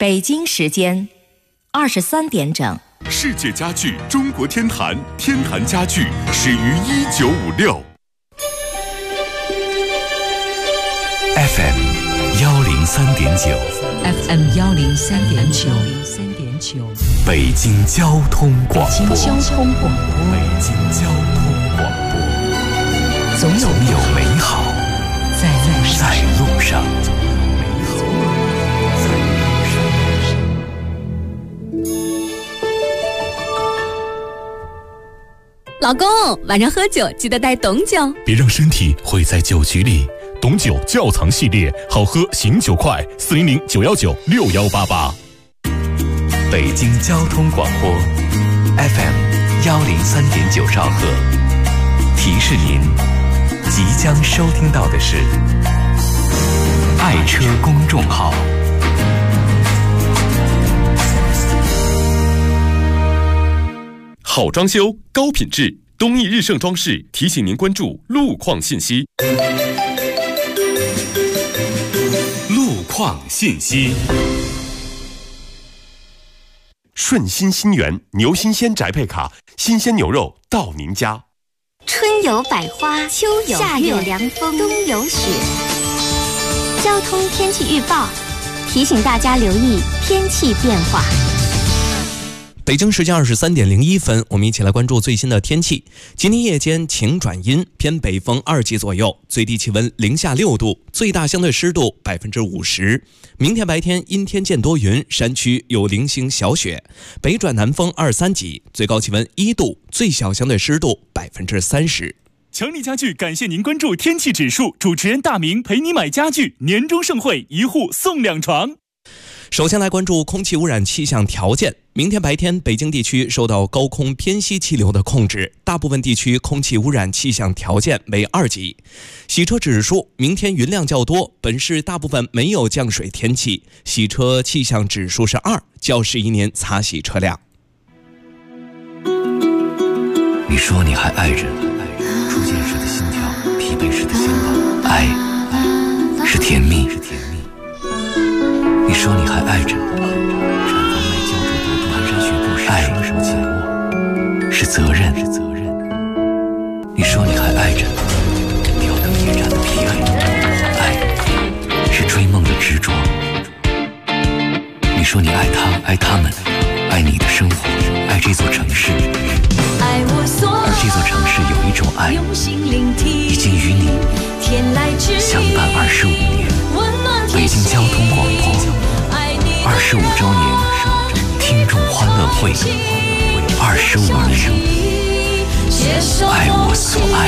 北京时间23点整。 世界家具中国天坛，天坛家具始于1956。 FM 103.9 FM 103.9 北京交通广播。 北京交通广播。 北京交通广播。总有美好在路上。 老公，晚上喝酒记得带董酒， 别让身体毁在酒局里。董酒窖藏系列，好喝醒酒快，400-919-6188。 北京交通广播 FM 103.9兆赫，提示您即将收听到的是爱车公众号。 好装修，高品质，东义日盛装饰提醒您关注路况信息。路况信息。顺心新源牛新鲜宅配卡，新鲜牛肉到您家。 春有百花，秋有夏有凉风，冬有雪。交通天气预报提醒大家留意天气变化。 北京时间23点01分，我们一起来关注最新的天气。今天夜间晴转阴，偏北风2级左右，最低气温零下6度，最大相对湿度50%。明天白天阴天见多云，山区有零星小雪，北转南风2、3级，最高气温1度，最小相对湿度30%。 强力家具感谢您关注天气指数，主持人大明陪你买家具，年终盛会1户送2床。 首先来关注空气污染气象条件。明天白天，北京地区受到高空偏西气流的控制，大部分地区空气污染气象条件为2级。洗车指数，明天云量较多，本市大部分没有降水天气，洗车气象指数是2，较11年擦洗车辆。 你说你还爱着，初见时的心跳，疲惫时的心动，爱是甜蜜。你说你还爱着，产房内胶着毒蹒跚学步时双手紧握，是责任。你说你还爱着，吊灯夜战的疲惫，爱是追梦的执着。你说你爱他，爱他们，爱你的生活，爱这座城市。而这座城市有一种爱，已经与你相伴25年。北京交通广播25周年听众欢乐会，25年，爱我所爱。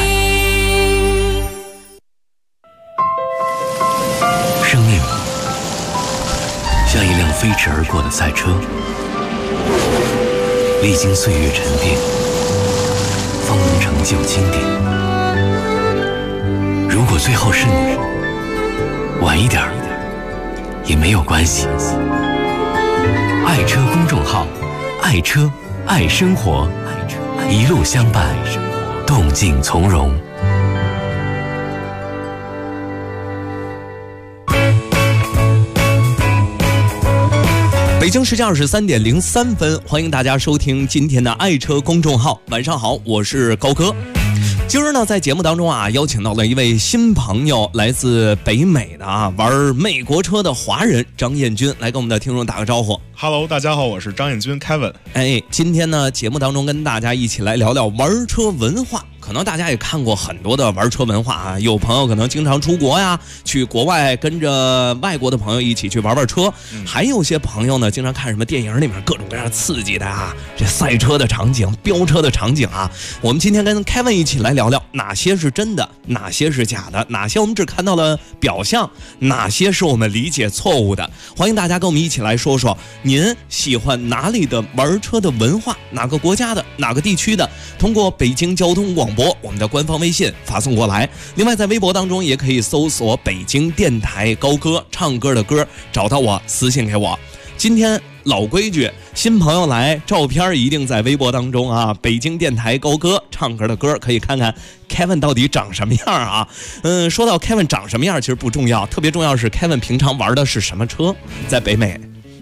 生命像一辆飞驰而过的赛车，历经岁月沉淀，方能成就经典。如果最后是你，晚一点也没有关系。爱车公众号，爱车爱生活，一路相伴，动静从容。 北京时间23点03分，欢迎大家收听今天的爱车公众号。晚上好，我是高哥。今儿呢，在节目当中啊，邀请到了一位新朋友，来自北美的玩美国车的华人张彦军，来跟我们的听众打个招呼。 Hello， 大家好，我是张彦军 Kevin。 今天呢，节目当中跟大家一起来聊聊玩车文化。可能大家也看过很多的玩车文化啊，有朋友可能经常出国呀，去国外跟着外国的朋友一起去玩玩车，还有些朋友呢，经常看什么电影里面各种各样刺激的啊，这赛车的场景、飙车的场景啊。我们今天跟 Kevin 一起来聊聊哪些是真的，哪些是假的，哪些我们只看到了表象，哪些是我们理解错误的。欢迎大家跟我们一起来说说，您喜欢哪里的玩车的文化，哪个国家的，哪个地区的，通过北京交通广播我们的官方微信发送过来。另外在微博当中也可以搜索北京电台高歌，唱歌的歌，找到我私信给我。今天老规矩，新朋友来，照片一定在微博当中啊！北京电台高歌，唱歌的歌，可以看看 Kevin 到底长什么样啊？说到 Kevin 长什么样，其实不重要，特别重要是 Kevin 平常玩的是什么车。在北美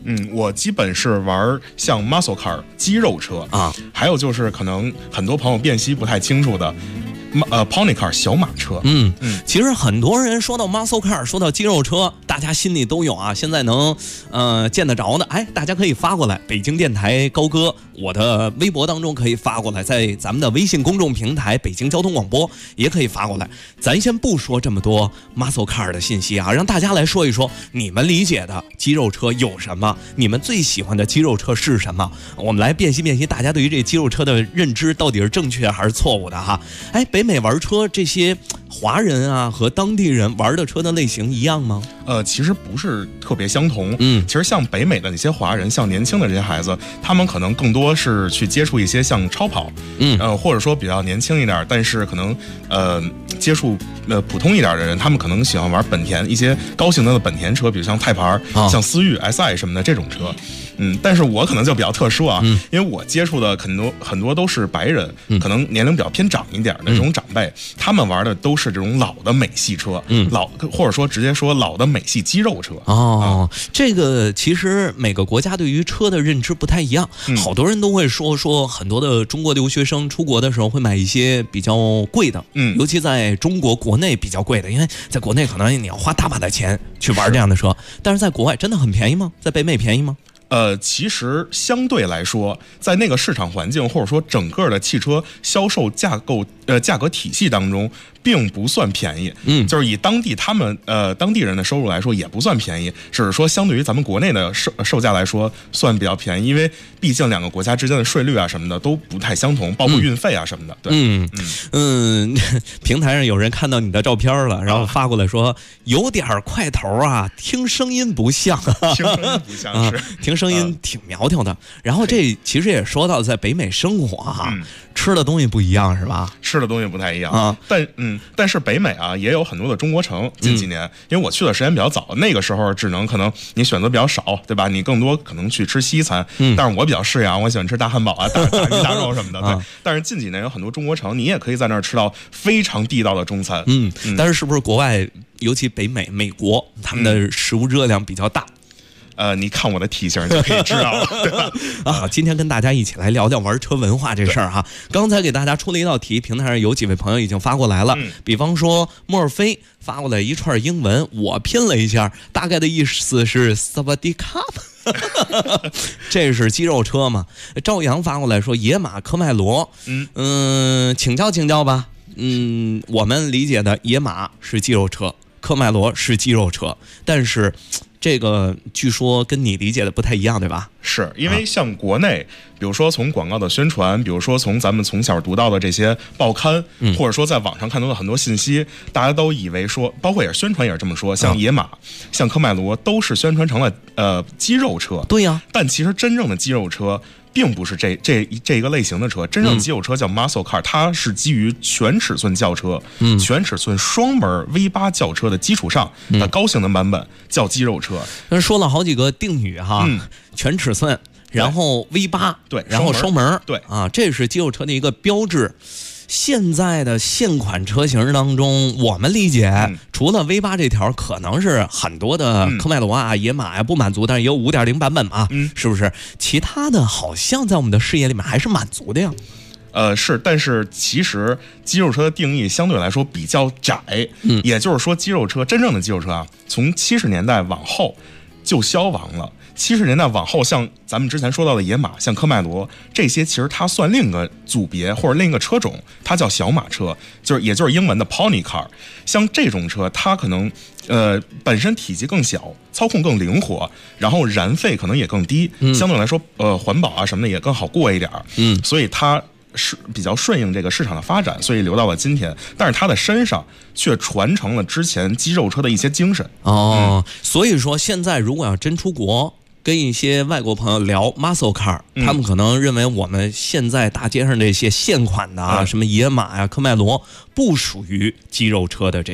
我基本是玩像 muscle car 肌肉车啊，还有就是可能很多朋友辨析不太清楚的。pony car 小马车， 其实很多人说到 muscle car， 说到肌肉车，大家心里都有啊。现在能见得着的，大家可以发过来，北京电台高歌，我的微博当中可以发过来，在咱们的微信公众平台北京交通广播也可以发过来。咱先不说这么多 muscle car 的信息啊，让大家来说一说你们理解的肌肉车有什么，你们最喜欢的肌肉车是什么？我们来辨析辨析，大家对于这肌肉车的认知到底是正确还是错误的哈？北美玩车这些华人啊和当地人玩的车的类型一样吗？ 其实不是特别相同。其实像北美的那些华人，像年轻的这些孩子，他们可能更多是去接触一些像超跑，或者说比较年轻一点，但是可能接触普通一点的人，他们可能喜欢玩本田一些高性能的本田车，比如像泰牌、像思域、SI 什么的这种车。但是我可能就比较特殊啊，因为我接触的很多都是白人，可能年龄比较偏长一点的这种长辈，他们玩的都是这种老的美系车，或者说直接说老的美系肌肉车。 这个其实每个国家对于车的认知不太一样，好多人都会说很多的中国留学生出国的时候会买一些比较贵的，尤其在中国国内比较贵的，因为在国内可能你要花大把的钱去玩这样的车，但是在国外真的很便宜吗？在北美便宜吗？ 其实相对来说，在那个市场环境或者说整个的汽车销售价格体系当中，并不算便宜。就是以当地人的收入来说，也不算便宜，只是说相对于咱们国内的售价来说，算比较便宜，因为毕竟两个国家之间的税率啊什么的都不太相同，包括运费啊什么的。对， 平台上有人看到你的照片了，然后发过来说有点快头啊，听声音不像啊， 听声音不像是。 听声音挺苗条的，然后这其实也说到在北美生活哈，吃的东西不一样是吧？ 吃的东西不太一样啊，但是北美啊也有很多的中国城。近几年，因为我去的时间比较早，那个时候可能你选择比较少，对吧？你更多可能去吃西餐，但是我比较适应，我喜欢吃大汉堡啊、大鱼大肉什么的。对，但是近几年有很多中国城，你也可以在那儿吃到非常地道的中餐。 但是不是国外，尤其北美、美国，他们的食物热量比较大？ 你看我的体型就可以知道了，对吧？ 今天跟大家一起来聊聊玩车文化这事儿哈。刚才给大家出了一道题，平台上有几位朋友已经发过来了，比方说莫尔菲发过来一串英文，我拼了一下，大概的意思是萨瓦迪卡。这是肌肉车嘛？赵阳发过来说野马、科迈罗，请教吧。我们理解的野马是肌肉车，科迈罗是肌肉车，但是这个据说跟你理解的不太一样，对吧？ 是因为像国内，比如说从广告的宣传，比如说从咱们从小读到的这些报刊，或者说在网上看到的很多信息，大家都以为说，包括也是宣传也是这么说，像野马、像科迈罗都是宣传成了肌肉车。 对呀， 但其实真正的肌肉车并不是这一个类型的车，真正肌肉车叫 muscle car， 它是基于全尺寸轿车、全尺寸双门 V8 轿车的基础上的高性能版本叫肌肉车。 说了好几个定语哈，全尺寸，然后 V8， 对， 然后双门， 对啊，这是肌肉车的一个标志。现在的现款车型当中，我们理解，除了 V8 这条可能是很多的科迈罗啊、野马呀不满足，但是也有 5.0 版本嘛，是不是？其他的好像在我们的视野里面还是满足的呀。 是，但是其实肌肉车的定义相对来说比较窄，也就是说，肌肉车真正的肌肉车啊，从70年代往后就消亡了。70年代往后，像咱们之前说到的野马、像科迈罗这些，其实它算另一个组别或者另一个车种，它叫小马车，也就是英文的 pony car。像这种车，它可能本身体积更小，操控更灵活，然后燃费可能也更低，相对来说环保啊什么的也更好过一点，所以它是比较顺应这个市场的发展，所以留到了今天。但是他的身上却传承了之前肌肉车的一些精神。 所以说现在如果要真出国，跟一些外国朋友聊 muscle car，他们可能认为我们现在大街上这些现款的什么野马呀、科迈罗不属于肌肉车的这个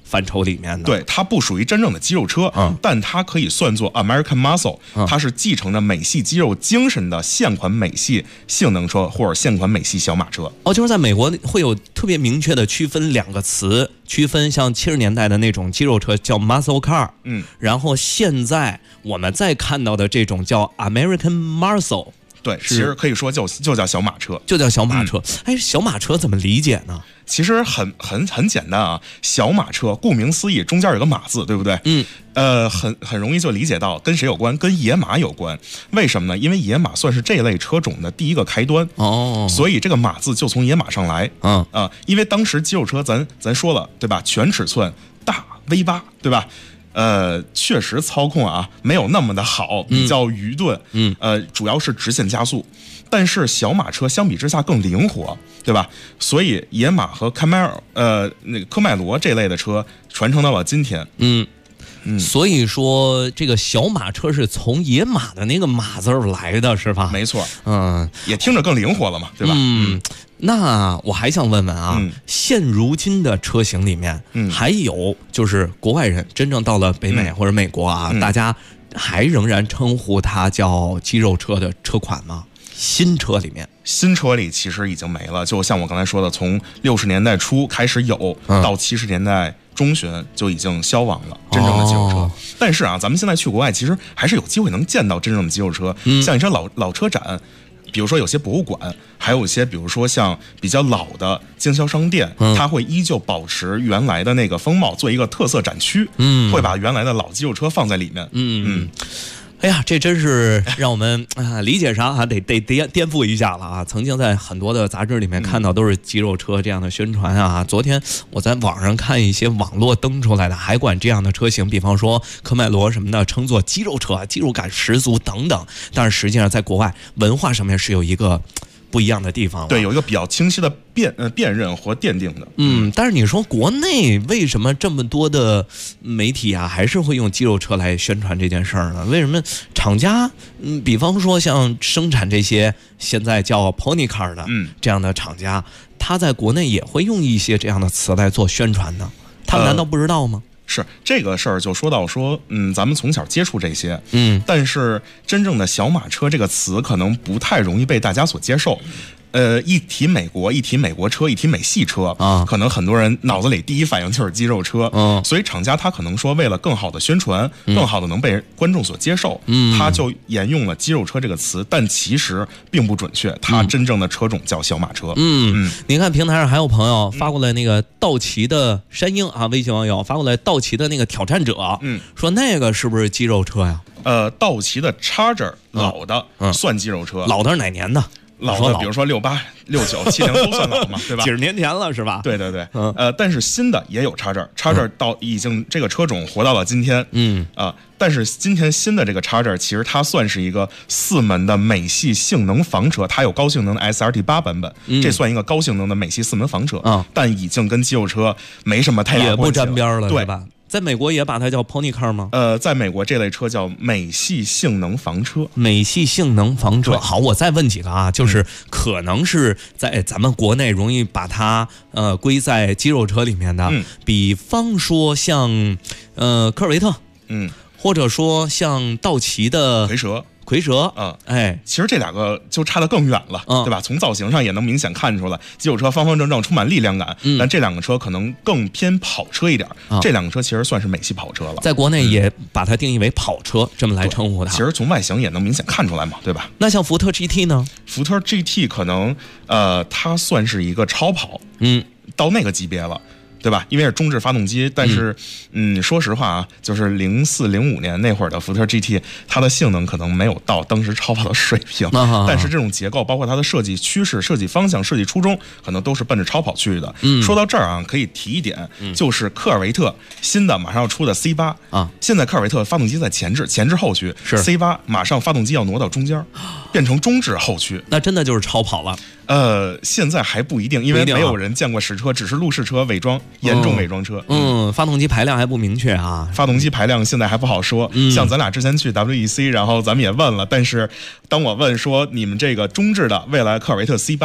范畴里面的。 对，它不属于真正的肌肉车，但它可以算作 American Muscle，它是继承着美系肌肉精神的现款美系性能车或者现款美系小马车。 就是在美国会有特别明确的区分两个词，区分像70年代的那种肌肉车叫 Muscle Car，然后现在我们再看到的这种叫 American Muscle。 对，其实可以说就叫小马车， 就叫小马车。小马车怎么理解呢？ 其实很简单啊，小马车顾名思义，中间有个马字，对不对？很容易就理解到跟谁有关，跟野马有关。为什么呢？因为野马算是这类车种的第一个开端所以这个马字就从野马上来。因为当时肌肉车咱说了，对吧？全尺寸大 V8，对吧？确实操控啊没有那么的好，比较愚钝。主要是直线加速，但是小马车相比之下更灵活，对吧？所以野马和那个科迈罗这类的车传承到了今天。 所以说这个小马车是从野马的那个马字来的，是吧？ 没错。也听着更灵活了嘛，对吧？ 那我还想问问啊，现如今的车型里面，还有就是国外人真正到了北美或者美国啊，大家还仍然称呼它叫肌肉车的车款吗？新车里面， 新车里其实已经没了。就像我刚才说的，从60年代初开始有，到70年代中旬就已经消亡了真正的肌肉车。但是啊，咱们现在去国外，其实还是有机会能见到真正的肌肉车。像一些老车展，比如说有些博物馆，还有一些比如说像比较老的经销商店，它会依旧保持原来的那个风貌，做一个特色展区，会把原来的老肌肉车放在里面。 哎呀，这真是让我们理解上得颠覆一下了啊！曾经在很多的杂志里面看到都是肌肉车这样的宣传啊。昨天我在网上看一些网络登出来的，还管这样的车型，比方说科迈罗什么的，称作肌肉车，肌肉感十足等等。但是实际上在国外文化上面是有一个不一样的地方， 对，有一个比较清晰的辨认或奠定的。 但是你说国内为什么这么多的媒体啊，还是会用肌肉车来宣传这件事儿呢？为什么厂家，比方说像生产这些现在叫 Pony Car 的这样的厂家，他在国内也会用一些这样的词来做宣传呢？他们难道不知道吗？ 是这个事儿就说到说，咱们从小接触这些，但是真正的小马车这个词可能不太容易被大家所接受。一提美国，一提美国车，一提美系车可能很多人脑子里第一反应就是肌肉车。所以厂家他可能说为了更好的宣传，更好的能被观众所接受，他就沿用了肌肉车这个词，但其实并不准确，它真正的车种叫小马车。 您看平台上还有朋友发过来那个道奇的山鹰啊，微信网友发过来道奇的那个挑战者，说那个是不是肌肉车呀？ 道奇的 Charger 老的算肌肉车， 老的是哪年的？ 老的，比如说68、69、70都算老嘛，对吧？ 几十年前了，是吧？ 对。但是新的也有Charger到已经这个车种活到了今天。但是今天新的这个Charger，其实它算是一个4门的美系性能房车，它有高性能的 SRT8版本，这算一个高性能的美系4门房车。但已经跟肌肉车没什么太大关系了， 也不沾边了， 对吧？在美国也把它叫 Pony Car 吗？ 在美国这类车叫美系性能房车。 美系性能房车。好，我再问几个啊，就是可能是在咱们国内容易把它归在肌肉车里面的，比方说像科尔维特，或者说像道奇的蝰蛇， 其实这两个就差得更远了，对吧？从造型上也能明显看出来，肌肉车方方正正，充满力量感，但这两个车可能更偏跑车一点。这两个车其实算是美系跑车了， 在国内也把它定义为跑车，这么来称呼它。 其实从外形也能明显看出来嘛，对吧？ 那像福特 GT 呢？ 福特 GT 可能它算是一个超跑，到那个级别了。对吧？因为是中置发动机，但是，说实话啊，就是04、05年那会儿的福特 GT， 它的性能可能没有到当时超跑的水平，但是这种结构，包括它的设计趋势、设计方向、设计初衷，可能都是奔着超跑去的。说到这儿啊，可以提一点，就是科尔维特新的马上要出的 C8啊，现在科尔维特发动机在前置后驱，是 C8 马上发动机要挪到中间，变成中置后驱， 那真的就是超跑了。 现在还不一定，因为没有人见过实车，只是路试车伪装，严重伪装车。 发动机排量还不明确啊， 发动机排量现在还不好说。像咱俩之前去 WEC， 然后咱们也问了，但是当我问说你们这个中置的未来科尔维特 C8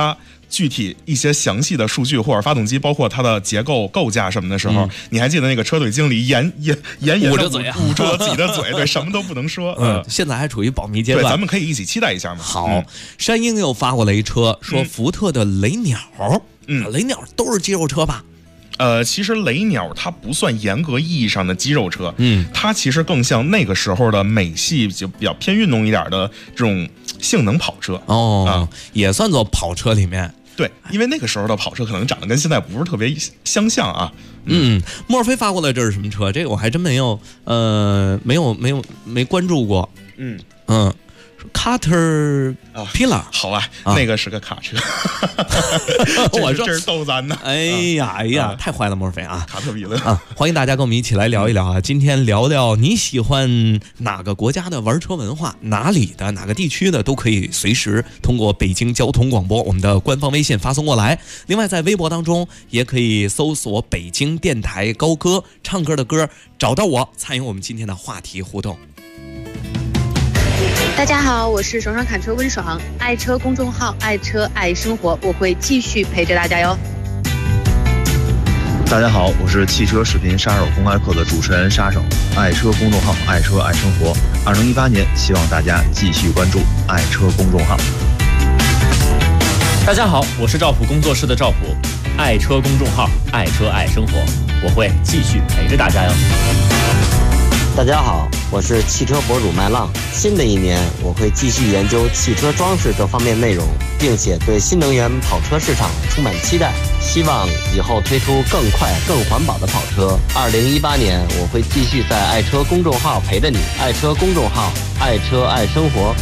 具体一些详细的数据或者发动机包括它的结构构架什么的时候，你还记得那个车队经理严捂着嘴捂住了自己的嘴，对，什么都不能说。 现在还处于保密阶段， 对，咱们可以一起期待一下嘛。 好，山鹰又发过来一车，说福特的雷鸟，雷鸟都是肌肉车吧？ 其实雷鸟它不算严格意义上的肌肉车，它其实更像那个时候的美系就比较偏运动一点的这种性能跑车也算作跑车里面。 对，因为那个时候的跑车可能长得跟现在不是特别相像啊。 墨菲发过来这是什么车？这个我还真没关注过。Caterpillar， 好啊，那个是个卡车。我说这是逗咱呢。 哎呀，太坏了，墨菲啊！ 卡特彼勒啊，欢迎大家跟我们一起来聊一聊啊。今天聊聊你喜欢哪个国家的玩车文化，哪里的哪个地区的都可以随时通过北京交通广播我们的官方微信发送过来。另外在微博当中也可以搜索北京电台高歌，唱歌的歌，找到我，参与我们今天的话题互动。 大家好，我是爽爽侃车温爽，爱车公众号爱车爱生活，我会继续陪着大家哟。 大家好，我是汽车视频杀手公开课的主持人杀手，爱车公众号爱车爱生活。2018年，希望大家继续关注爱车公众号。 大家好，我是赵普工作室的赵普，爱车公众号爱车爱生活，我会继续陪着大家哟。 大家好，我是汽车博主麦浪。新的一年，我会继续研究汽车装饰这方面内容，并且对新能源跑车市场充满期待，希望以后推出更快、更环保的跑车。2018年，我会继续在爱车公众号陪着你，爱车公众号，爱车爱生活。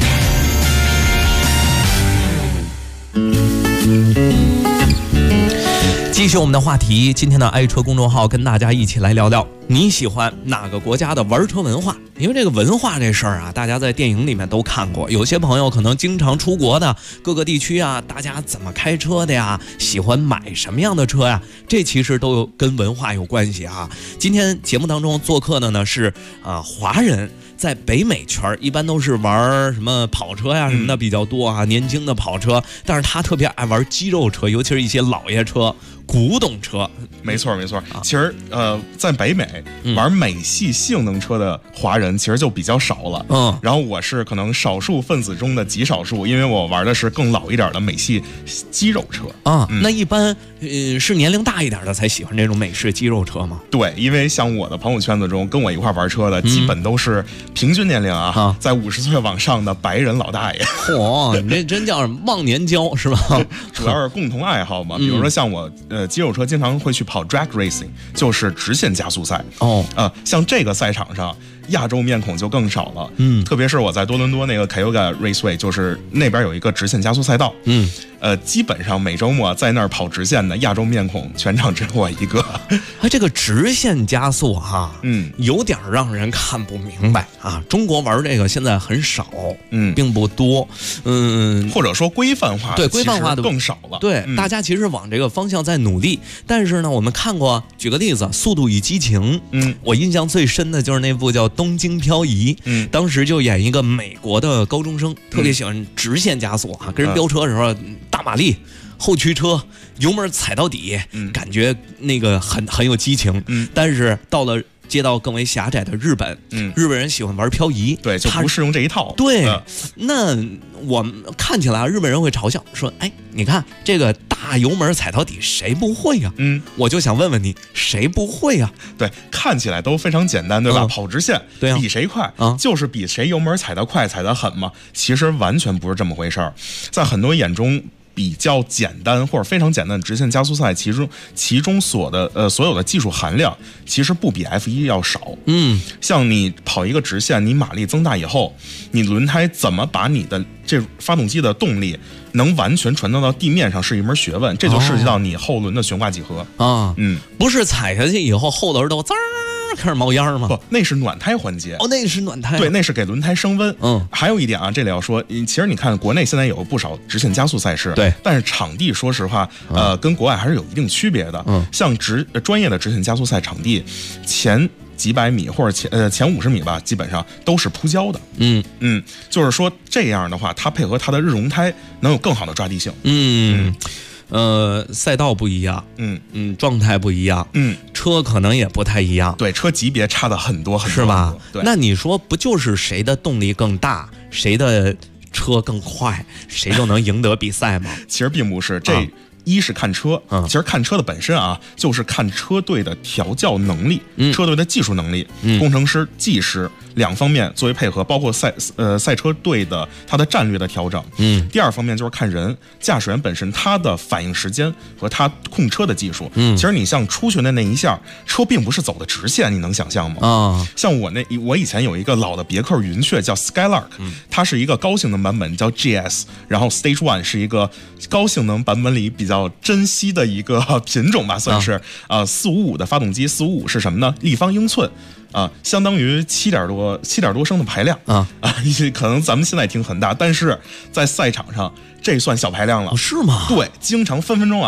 继续我们的话题，今天的爱车公众号跟大家一起来聊聊你喜欢哪个国家的玩车文化。因为这个文化这事儿啊，大家在电影里面都看过，有些朋友可能经常出国的各个地区啊，大家怎么开车的呀，喜欢买什么样的车呀，这其实都跟文化有关系啊。今天节目当中做客的呢是华人，在北美圈一般都是玩什么跑车呀什么的比较多啊，年轻的跑车，但是他特别爱玩肌肉车，尤其是一些老爷车、古董车。 没错。其实在北美玩美系性能车的华人其实就比较少了。然后我是可能少数分子中的极少数，因为我玩的是更老一点的美系肌肉车啊。那一般是年龄大一点的才喜欢这种美式肌肉车吗？ 对，因为像我的朋友圈子中跟我一块玩车的，基本都是平均年龄在50岁往上的白人老大爷。 嚯，你这真叫忘年交是吧？ 主要是共同爱好嘛。比如说像我肌肉车经常会去跑 drag racing， 就是直线加速赛。像这个赛场上亚洲面孔就更少了。特别是我在多伦多那个 Cayuga Raceway， 就是那边有一个直线加速赛道。基本上每周末在那儿跑直线的亚洲面孔全场只有我一个。 这个直线加速有点让人看不明白啊。中国玩这个现在很少，并不多。 或者说规范化， 对，规范化的更少了。 对，大家其实往这个方向在努力，但是呢，我们看过，举个例子，《速度与激情》，我印象最深的就是那部叫《东京漂移》，当时就演一个美国的高中生，特别喜欢直线加速跟人飙车的时候，大马力后驱车，油门踩到底，感觉那个很有激情。但是到了街道更为狭窄的日本，日本人喜欢玩漂移， 对，就不适用这一套。 对，那我们看起来日本人会嘲笑说：“哎，你看这个大油门踩到底，谁不会呀？”我就想问问你，谁不会呀？ 对，看起来都非常简单，对吧？跑直线，对，比谁快就是比谁油门踩得快、踩得狠嘛。其实完全不是这么回事儿，在很多眼中。比较简单或者非常简单的直线加速赛，其中所有的技术含量其实不比 F1 要少。像你跑一个直线，你马力增大以后，你轮胎怎么把你的这发动机的动力能完全传导到地面上是一门学问，这就涉及到你后轮的悬挂几何啊。 不是踩下去以后后轮都滋开始冒烟吗？ 不，那是暖胎环节。 那是暖胎。 对，那是给轮胎升温。还有一点啊，这里要说，其实你看国内现在有不少直线加速赛事， 对， 但是场地说实话，跟国外还是有一定区别的。像专业的直线加速赛场地，前几百米或者前50米吧，基本上都是铺胶的。就是说这样的话，它配合它的日熔胎能有更好的抓地性。 赛道不一样，状态不一样，车可能也不太一样， 对，车级别差的很多很多， 是吧？ 对， 那你说不就是谁的动力更大，谁的车更快，谁就能赢得比赛吗？ 其实并不是，一是看车，其实看车的本身啊，就是看车队的调教能力，车队的技术能力，工程师、技师两方面作为配合，包括赛车队的它的战略的调整。第二方面就是看人，驾驶员本身他的反应时间和他控车的技术。其实你像出去的那一下，车并不是走的直线，你能想象吗？像我以前有一个老的别克云雀叫 Skylark，它是一个高性能版本叫 GS， 然后 Stage One 是一个高性能版本里比较珍惜的一个品种吧，算是455的发动机，455是什么呢？立方英寸。相当于7点多升的排量可能咱们现在听很大，但是在赛场上这算小排量了。 是吗？ 对，经常分钟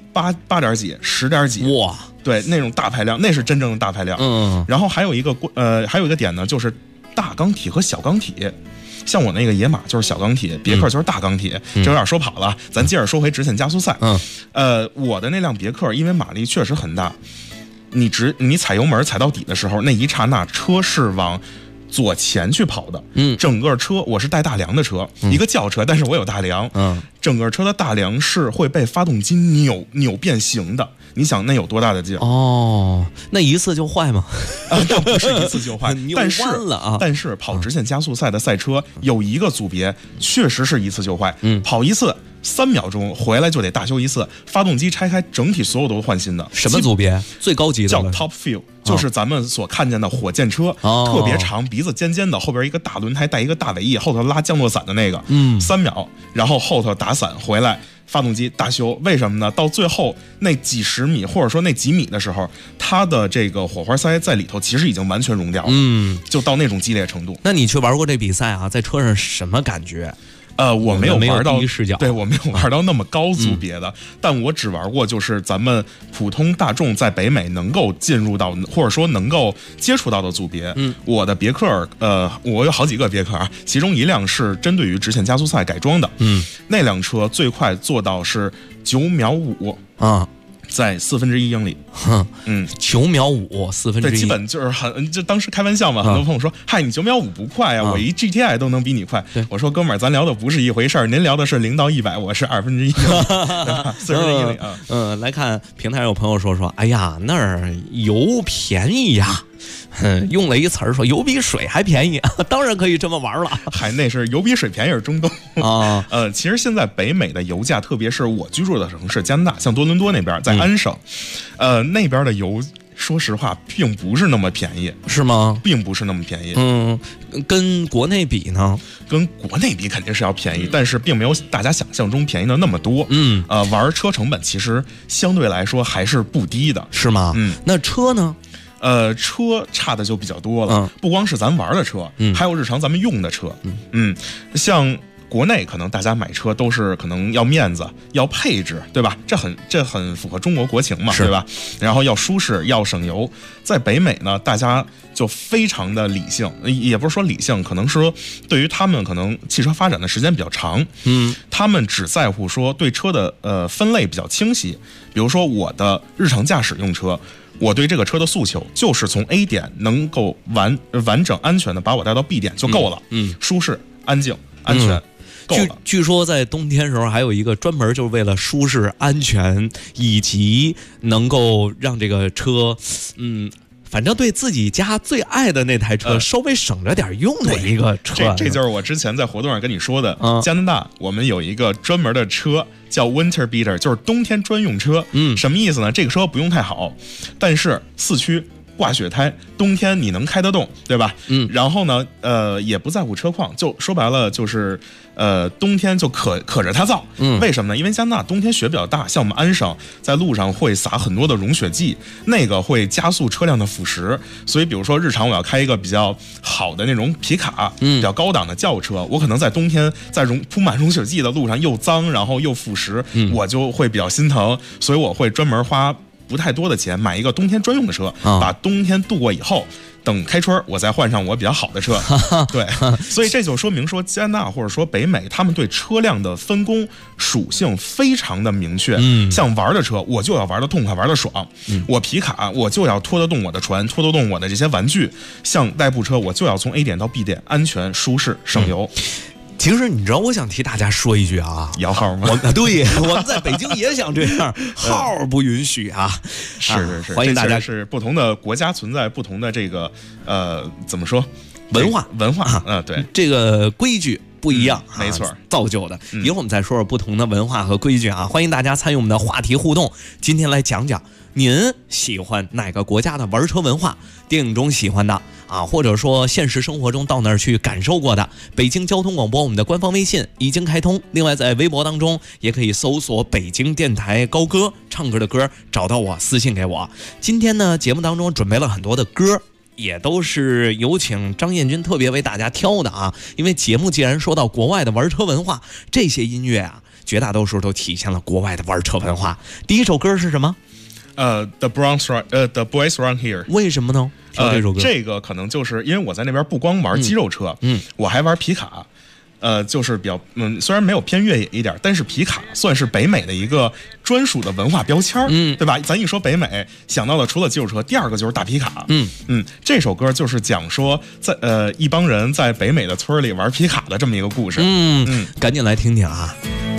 8点几10点几，哇，对，那种大排量，那是真正的大排量。然后还有一个点呢，就是大缸体和小缸体。像我那个野马就是小缸体，别克就是大缸体，这有点说跑了，咱接着说回直线加速赛。我的那辆别克因为马力确实很大，你踩油门踩到底的时候，那一刹那车是往左前去跑的。整个车我是带大梁的车，一个轿车，但是我有大梁。整个车的大梁是会被发动机扭变形的。你想那有多大的劲？ 那一次就坏吗？ 倒不是一次就坏，但是跑直线加速赛的赛车有一个组别确实是一次就坏。跑一次3秒钟回来就得大修一次，发动机拆开，整体所有都换新的。 什么组别？最高级的叫 Top Fuel， 就是咱们所看见的火箭车，特别长，鼻子尖尖的，后边一个大轮胎带一个大尾翼，后头拉降落伞的那个。3秒，然后后头打伞回来。发动机大修，为什么呢？到最后那几十米或者说那几米的时候，它的这个火花塞在里头其实已经完全融掉了，就到那种激烈程度。 那你去玩过这比赛啊？在车上什么感觉？ 我没有玩到第一视角， 对，我没有玩到那么高组别的，但我只玩过就是咱们普通大众在北美能够进入到或者说能够接触到的组别。我的别克，我有好几个别克啊，其中一辆是针对于直线加速赛改装的。那辆车最快做到是9秒5啊。在1/4英里 ，9秒5，1/4。 对，基本就是就当时开玩笑嘛，很多朋友说，嗨，你9秒5不快啊，我一 GTI 都能比你快。我说哥们儿，咱聊的不是一回事儿，您聊的是0到100，我是1/2英里，40英里啊。 来看平台有朋友说，哎呀，那儿油便宜呀。用了一词儿说油比水还便宜，当然可以这么玩了。 嗨，那是油比水便宜是中东啊。其实现在北美的油价，特别是我居住的城市加拿大，像多伦多那边，在安省，那边的油，说实话并不是那么便宜， 是吗？ 并不是那么便宜。 跟国内比呢？ 跟国内比肯定是要便宜，但是并没有大家想象中便宜的那么多。玩车成本其实相对来说还是不低的， 是吗？那车呢？ 车差的就比较多了，不光是咱玩的车，还有日常咱们用的车。像国内可能大家买车都是可能要面子，要配置，对吧？这很符合中国国情嘛，对吧？然后要舒适，要省油。在北美呢，大家就非常的理性，也不是说理性，可能说对于他们可能汽车发展的时间比较长，他们只在乎说对车的分类比较清晰。比如说我的日常驾驶用车。我对这个车的诉求就是从 A 点能够完整安全的把我带到 B 点就够了。舒适、安静、安全，够了。 据说在冬天时候还有一个专门就是为了舒适、安全以及能够让这个车，反正对自己家最爱的那台车稍微省着点用的一个车。 这就是我之前在活动上跟你说的。加拿大我们有一个专门的车叫 Winter Beater， 就是冬天专用车。什么意思呢？这个车不用太好，但是4驱挂雪胎，冬天你能开得动，对吧？然后呢，也不在乎车况，就说白了就是，冬天就可着它造。为什么呢？因为加拿大冬天雪比较大，像我们安省在路上会撒很多的融雪剂，那个会加速车辆的腐蚀。所以，比如说日常我要开一个比较好的那种皮卡，比较高档的轿车，我可能在冬天在铺满融雪剂的路上又脏，然后又腐蚀，我就会比较心疼，所以我会专门花不太多的钱买一个冬天专用的车，把冬天度过以后，等开春我再换上我比较好的车。对，所以这就说明说加拿大或者说北美，他们对车辆的分工属性非常的明确。像玩的车，我就要玩的痛快，玩的爽。我皮卡，我就要拖得动我的船，拖得动我的这些玩具。像代步车，我就要从 A 点到 B 点，安全、舒适、省油。 其实你知道，我想替大家说一句啊， 摇号吗？ 对，我们在北京也想这样，号不允许啊。 是， 欢迎大家。 是不同的国家存在不同的这个怎么说文化对， 这个规矩不一样， 没错， 造就的。一会儿我们再说说不同的文化和规矩啊。欢迎大家参与我们的话题互动。今天来讲讲您喜欢哪个国家的玩车文化？电影中喜欢的啊，或者说现实生活中到那儿去感受过的。北京交通广播我们的官方微信已经开通，另外在微博当中也可以搜索北京电台高歌，唱歌的歌，找到我私信给我。今天呢，节目当中准备了很多的歌，也都是有请张彦军特别为大家挑的啊。因为节目既然说到国外的玩车文化，这些音乐啊，绝大多数都体现了国外的玩车文化。第一首歌是什么 ？The Boys Run Here。 为什么呢？这首歌， 这个可能就是因为我在那边不光玩肌肉车，我还玩皮卡。就是比较虽然没有偏越野一点，但是皮卡算是北美的一个专属的文化标签，对吧？咱一说北美想到的除了肌肉车，第二个就是大皮卡。这首歌就是讲说在一帮人在北美的村里玩皮卡的这么一个故事。 赶紧来听听啊。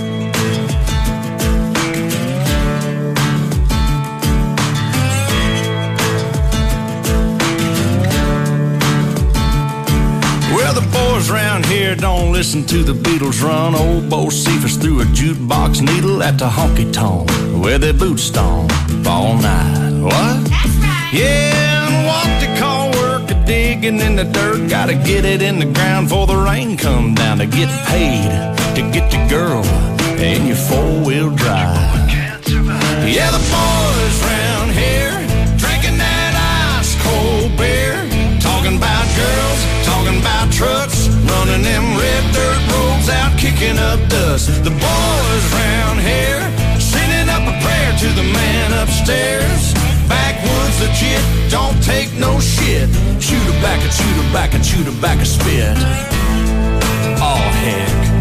Around here don't listen to the Beatles run old Bocephus through a jukebox needle at the honky-tonk where their boots stomp all night. What? That's right. Yeah, and what they call work a digging in the dirt, gotta get it in the ground before the rain come down to get paid to get your girl in your four-wheel drive. Yeah, the boys round here drinking that ice cold beer, talking about girls, talking about trucks, running them red dirt roads out, kicking up dust. The boys round here sending up a prayer to the man upstairs. Backwoods legit, don't take no shit. Chew tobacco, chew tobacco, chew tobacco spit. Oh heck.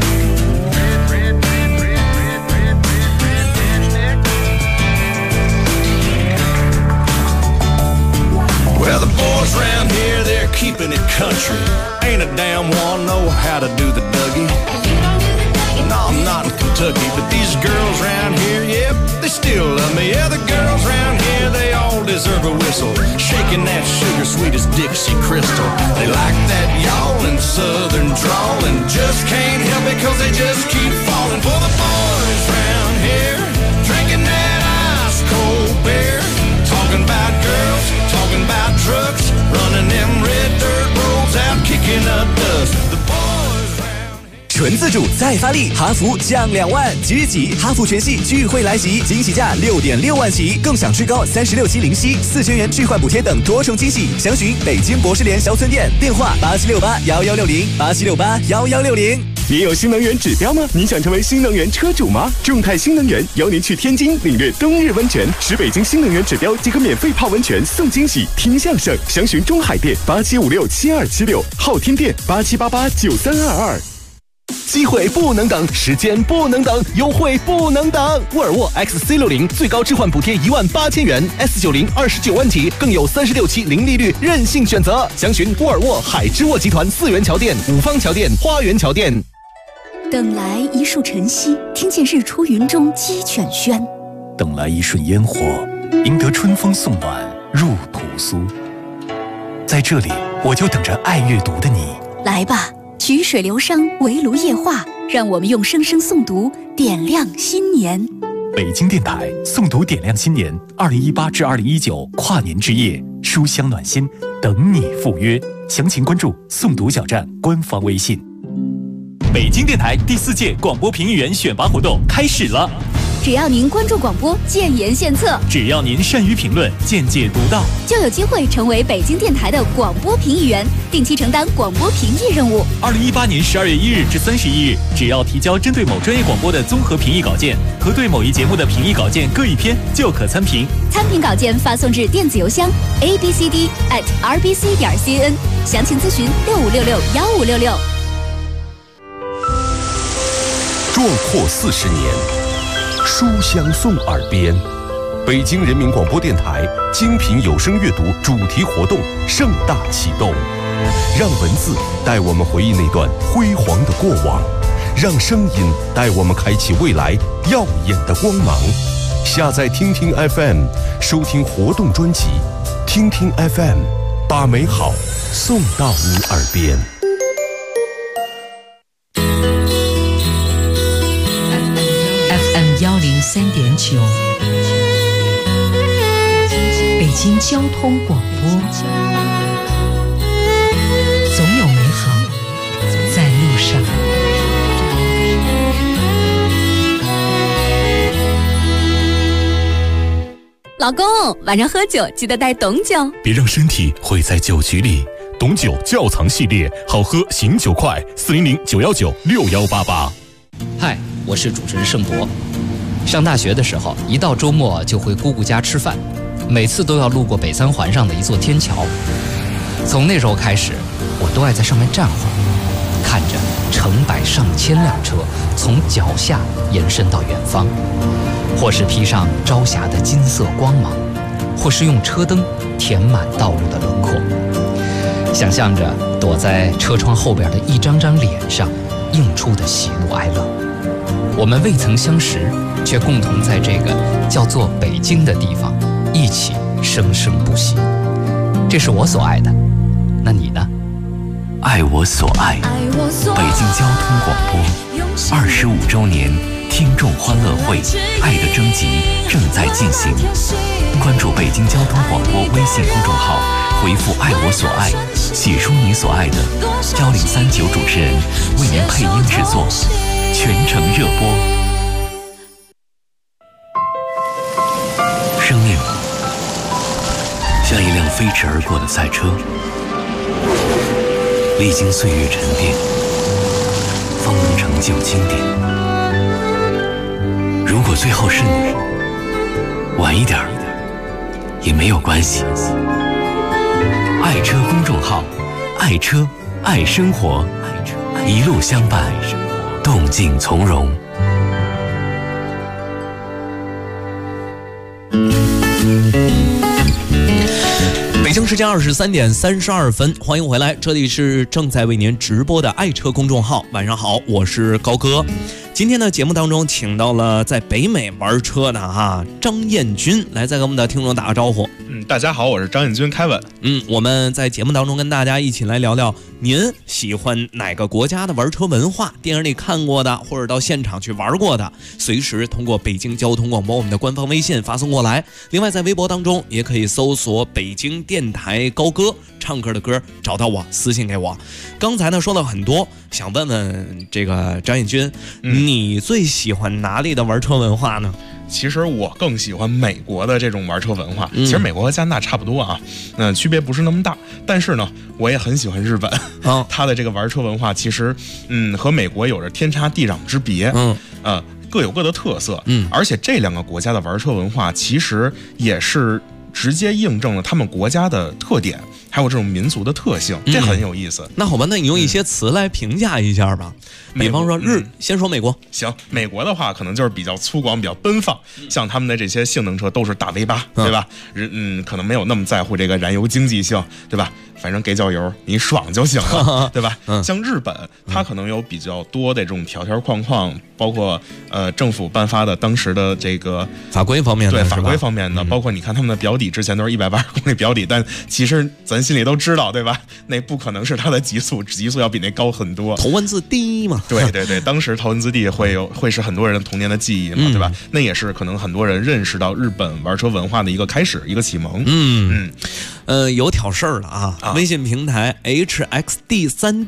Well, the boys round here, they're keeping it country. Ain't a damn one know how to do the Dougie. No, I'm not in Kentucky, but these girls round here, yep, they still love me. Yeah, the girls round here, they all deserve a whistle. Shaking that sugar sweet as Dixie Crystal. They like that yawling southern drawl and just can't help it cause they just keep falling for the boys round here. Drinking that ice cold beer, talking about girls, talking about trucks, running them red dirt roads out, kicking up dust. The boys round here. 纯自主再发力，哈弗降2万，即日起哈弗全系聚会来袭，惊喜价6.6万起，更享最高36期零息，4000元置换补贴等多重惊喜。详询北京博士联销村店，电话87681160，87681160。 你有新能源指标吗？你想成为新能源车主吗？众泰新能源邀您去天津领略冬日温泉，使北京新能源指标即可免费泡温泉送惊喜，听相声。详询中海店87567276，昊天店87889322。机会不能等，时间不能等，优惠不能等。沃尔沃 XC60 最高置换补贴18000元 ，S90 29万起，更有36期零利率任性选择。详询沃尔沃海之沃集团4元桥店、五方桥店、花园桥店。 等来一树晨曦，听见日出云中鸡犬喧； 等来一瞬烟火，赢得春风送暖入屠苏。在这里，我就等着爱阅读的你。 来吧，曲水流觞，围炉夜话，让我们用声声诵读点亮新年。 北京电台诵读点亮新年2018至2019跨年之夜，书香暖心，等你赴约。详情关注诵读小站官方微信。 北京电台第4届广播评议员选拔活动开始了。 只要您关注广播，建言献策； 只要您善于评论，见解独到， 就有机会成为北京电台的广播评议员，定期承担广播评议任务。 2018年12月1日至31日，只要提交针对某专业广播的综合评议稿件和对某一节目的评议稿件各一篇，就可参评。 参评稿件发送至电子邮箱 abcd@rbc.cn， 详情咨询65661566。 壮阔40年，书香送耳边。北京人民广播电台精品有声阅读主题活动盛大启动，让文字带我们回忆那段辉煌的过往，让声音带我们开启未来耀眼的光芒。下载听听 FM， 收听活动专辑，听听 FM， 把美好送到你耳边。 103.9，北京交通广播，总有美好在路上。 老公，晚上喝酒记得带董酒， 别让身体毁在酒局里。董酒窖藏系列，好喝醒酒快，400-919-6188。 嗨，我是主持人盛博。上大学的时候，一到周末就回姑姑家吃饭，每次都要路过北三环上的一座天桥。从那时候开始，我都爱在上面站会儿，看着成百上千辆车从脚下延伸到远方，或是披上朝霞的金色光芒，或是用车灯填满道路的轮廓。想象着躲在车窗后边的一张张脸上映出的喜怒哀乐。我们未曾相识，却共同在这个叫做北京的地方一起生生不息。这是我所爱的，那你呢？ 爱我所爱，北京交通广播25周年听众欢乐会爱的征集正在进行，关注北京交通广播微信公众号，回复爱我所爱，写出你所爱的，1039主持人为您配音制作，全程热播。生命像一辆飞驰而过的赛车，历经岁月沉淀，方能成就经典。如果最后是你，晚一点也没有关系。爱车公众号，爱车爱生活，一路相伴，动静从容。 北京时间23:32，欢迎回来，这里是正在为您直播的爱车公众号。晚上好，我是高哥。今天的节目当中，请到了在北美玩车的张彦军来再给我们的听众打个招呼。 大家好，我是张彦军凯文。 我们在节目当中跟大家一起来聊聊您喜欢哪个国家的玩车文化，电影里看过的，或者到现场去玩过的，随时通过北京交通广播我们的官方微信发送过来。另外在微博当中也可以搜索北京电台高歌，唱歌的歌找到我，私信给我。刚才呢说了很多，想问问这个张彦军，你最喜欢哪里的玩车文化呢？ 其实我更喜欢美国的这种玩车文化。其实美国和加拿大差不多啊，区别不是那么大。但是呢，我也很喜欢日本，它的这个玩车文化其实，和美国有着天差地壤之别，各有各的特色。而且这两个国家的玩车文化其实也是直接印证了他们国家的特点，还有这种民族的特性，这很有意思。 那好吧，那你用一些词来评价一下吧。比方说先说美国。 行，美国的话可能就是比较粗犷，比较奔放，像他们的这些性能车都是大 V8，对吧？可能没有那么在乎这个燃油经济性，对吧？反正给脚油你爽就行了，对吧？像日本，它可能有比较多的这种条条框框，包括政府颁发的当时的这个法规方面的， 对法规方面的，包括你看他们的表底之前都是180公里表底，但其实咱心里都知道，对吧？那不可能是它的极速要比那高很多。 头文字 D 嘛， 对对对，当时头文字 D 会是很多人的童年的记忆嘛，对吧？那也是可能很多人认识到日本玩车文化的一个开始，一个启蒙。有挑事儿了啊！微信平台 HXD3D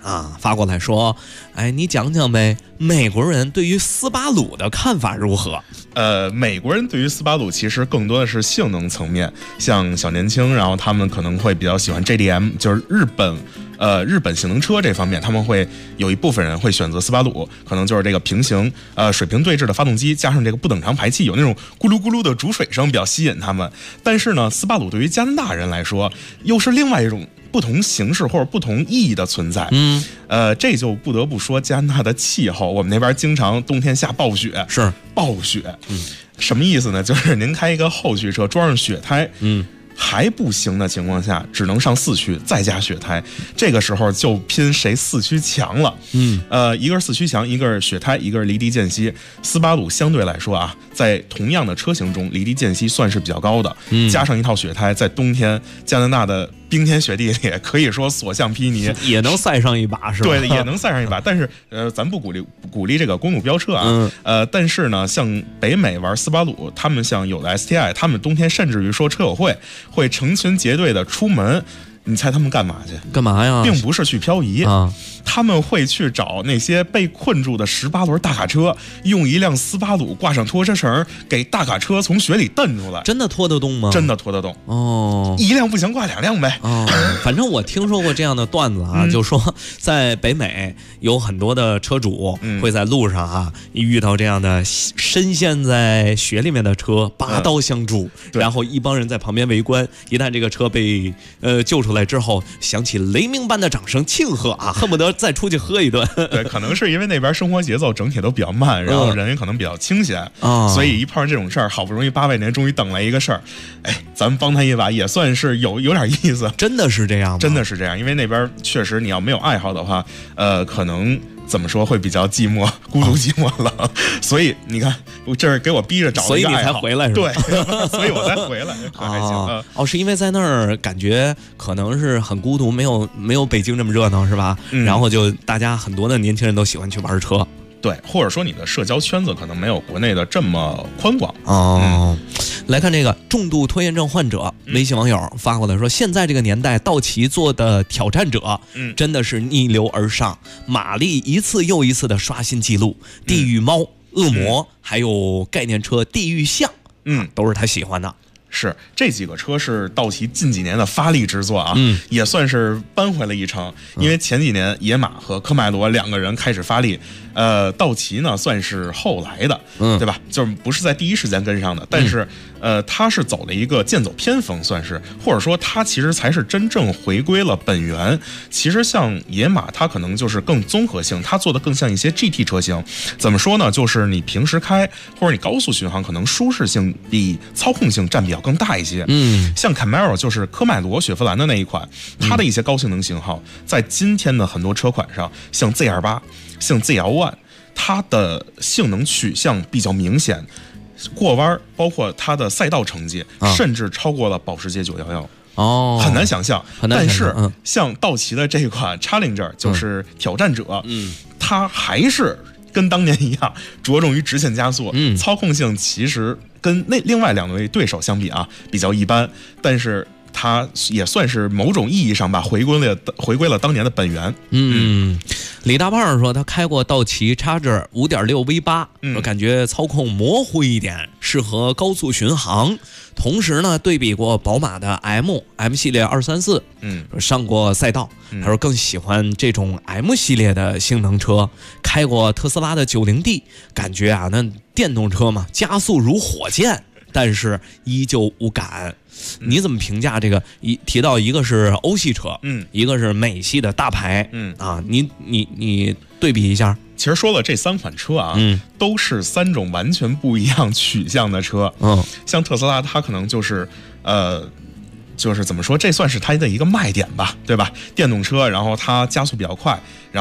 啊发过来说，哎，你讲讲呗，美国人对于斯巴鲁的看法如何？ 美国人对于斯巴鲁其实更多的是性能层面，像小年轻，然后他们可能会比较喜欢 JDM， 就是日本性能车这方面，他们会有一部分人会选择斯巴鲁，可能就是这个平行水平对置的发动机，加上这个不等长排气，有那种咕噜咕噜的煮水声比较吸引他们。但是呢，斯巴鲁对于加拿大人来说又是另外一种不同形式或者不同意义的存在。这就不得不说加拿大的气候，我们那边经常冬天下暴雪， 是暴雪。什么意思呢？就是您开一个后驱车，装上雪胎，还不行的情况下，只能上4驱，再加雪胎。这个时候就拼谁4驱强了。一个是4驱强，一个是雪胎，一个是离地间隙。斯巴鲁相对来说啊，在同样的车型中，离地间隙算是比较高的。加上一套雪胎，在冬天加拿大的冰天雪地里，可以说所向披靡， 也能赛上一把，是吧？ 对，也能赛上一把。但是咱不鼓励这个公路飙车啊。但是呢，像北美玩斯巴鲁，他们像有的 STI， 他们冬天甚至于说车友会成群结队的出门。你猜他们干嘛去？ 干嘛呀？ 并不是去漂移啊，他们会去找那些被困住的18轮大卡车，用一辆斯巴鲁挂上拖车绳，给大卡车从雪里蹬出来。 真的拖得动吗？ 真的拖得动哦， 一辆不行挂2辆呗。 反正我听说过这样的段子啊，就说在北美有很多的车主会在路上啊，遇到这样的深陷在雪里面的车，拔刀相助，然后一帮人在旁边围观。一旦这个车被救出来之后，响起雷鸣般的掌声庆贺啊，恨不得再出去喝一顿。 对，可能是因为那边生活节奏整体都比较慢，然后人也可能比较清闲所以一碰上这种事儿，好不容易800年终于等来一个事儿，哎，咱们帮他一把也算是有点意思。 真的是这样吗？ 真的是这样，因为那边确实你要没有爱好的话，可能怎么说会比较寂寞、孤独、寂寞冷。所以你看，这是给我逼着找了一个爱好， 所以你才回来是吧？ 对，所以我才回来，还行。 是因为在那儿感觉可能是很孤独，没有北京这么热闹，是吧？然后就大家很多的年轻人都喜欢去玩车。 对，或者说你的社交圈子可能没有国内的这么宽广来看这个重度拖延症患者，微信网友发过来说，现在这个年代，道奇做的挑战者，真的是逆流而上，马力一次又一次的刷新记录，地狱猫、恶魔，还有概念车地狱象，都是他喜欢的。 是这几个车是道奇近几年的发力之作啊，也算是扳回了一城。因为前几年野马和科迈罗2个人开始发力，道奇呢算是后来的，对吧？就是不是在第一时间跟上的，但是他是走了一个剑走偏锋，算是，或者说他其实才是真正回归了本源。其实像野马，它可能就是更综合性，它做的更像一些 GT 车型。怎么说呢？就是你平时开或者你高速巡航，可能舒适性比操控性占比要更大一些。像 Camaro 就是科迈罗雪佛兰的那一款，它的一些高性能型号，在今天的很多车款上，像 Z28、像 ZL1， 它的性能取向比较明显。过弯包括它的赛道成绩，甚至超过了保时捷911。很难想象。但是像道奇的这一款 Challenger 就是挑战者，它还是跟当年一样着重于直线加速，操控性其实跟另外2位对手相比啊比较一般，但是它也算是某种意义上吧回归了当年的本源。 李大胖说他开过道奇 Charger 5.6 V8，说感觉操控模糊一点，适合高速巡航。同时呢，对比过宝马的 M 系列234，上过赛道，他说更喜欢这种 M 系列的性能车。开过特斯拉的 90D， 感觉啊，那电动车嘛，加速如火箭，但是依旧无感。你怎么评价这个？提到一个是欧系车，一个是美系的大牌，你对比一下。 其实说了这3款车啊，都是3种完全不一样取向的车。像特斯拉，它可能就是就是怎么说，这算是它的一个卖点吧，对吧？电动车，然后它加速比较快，然后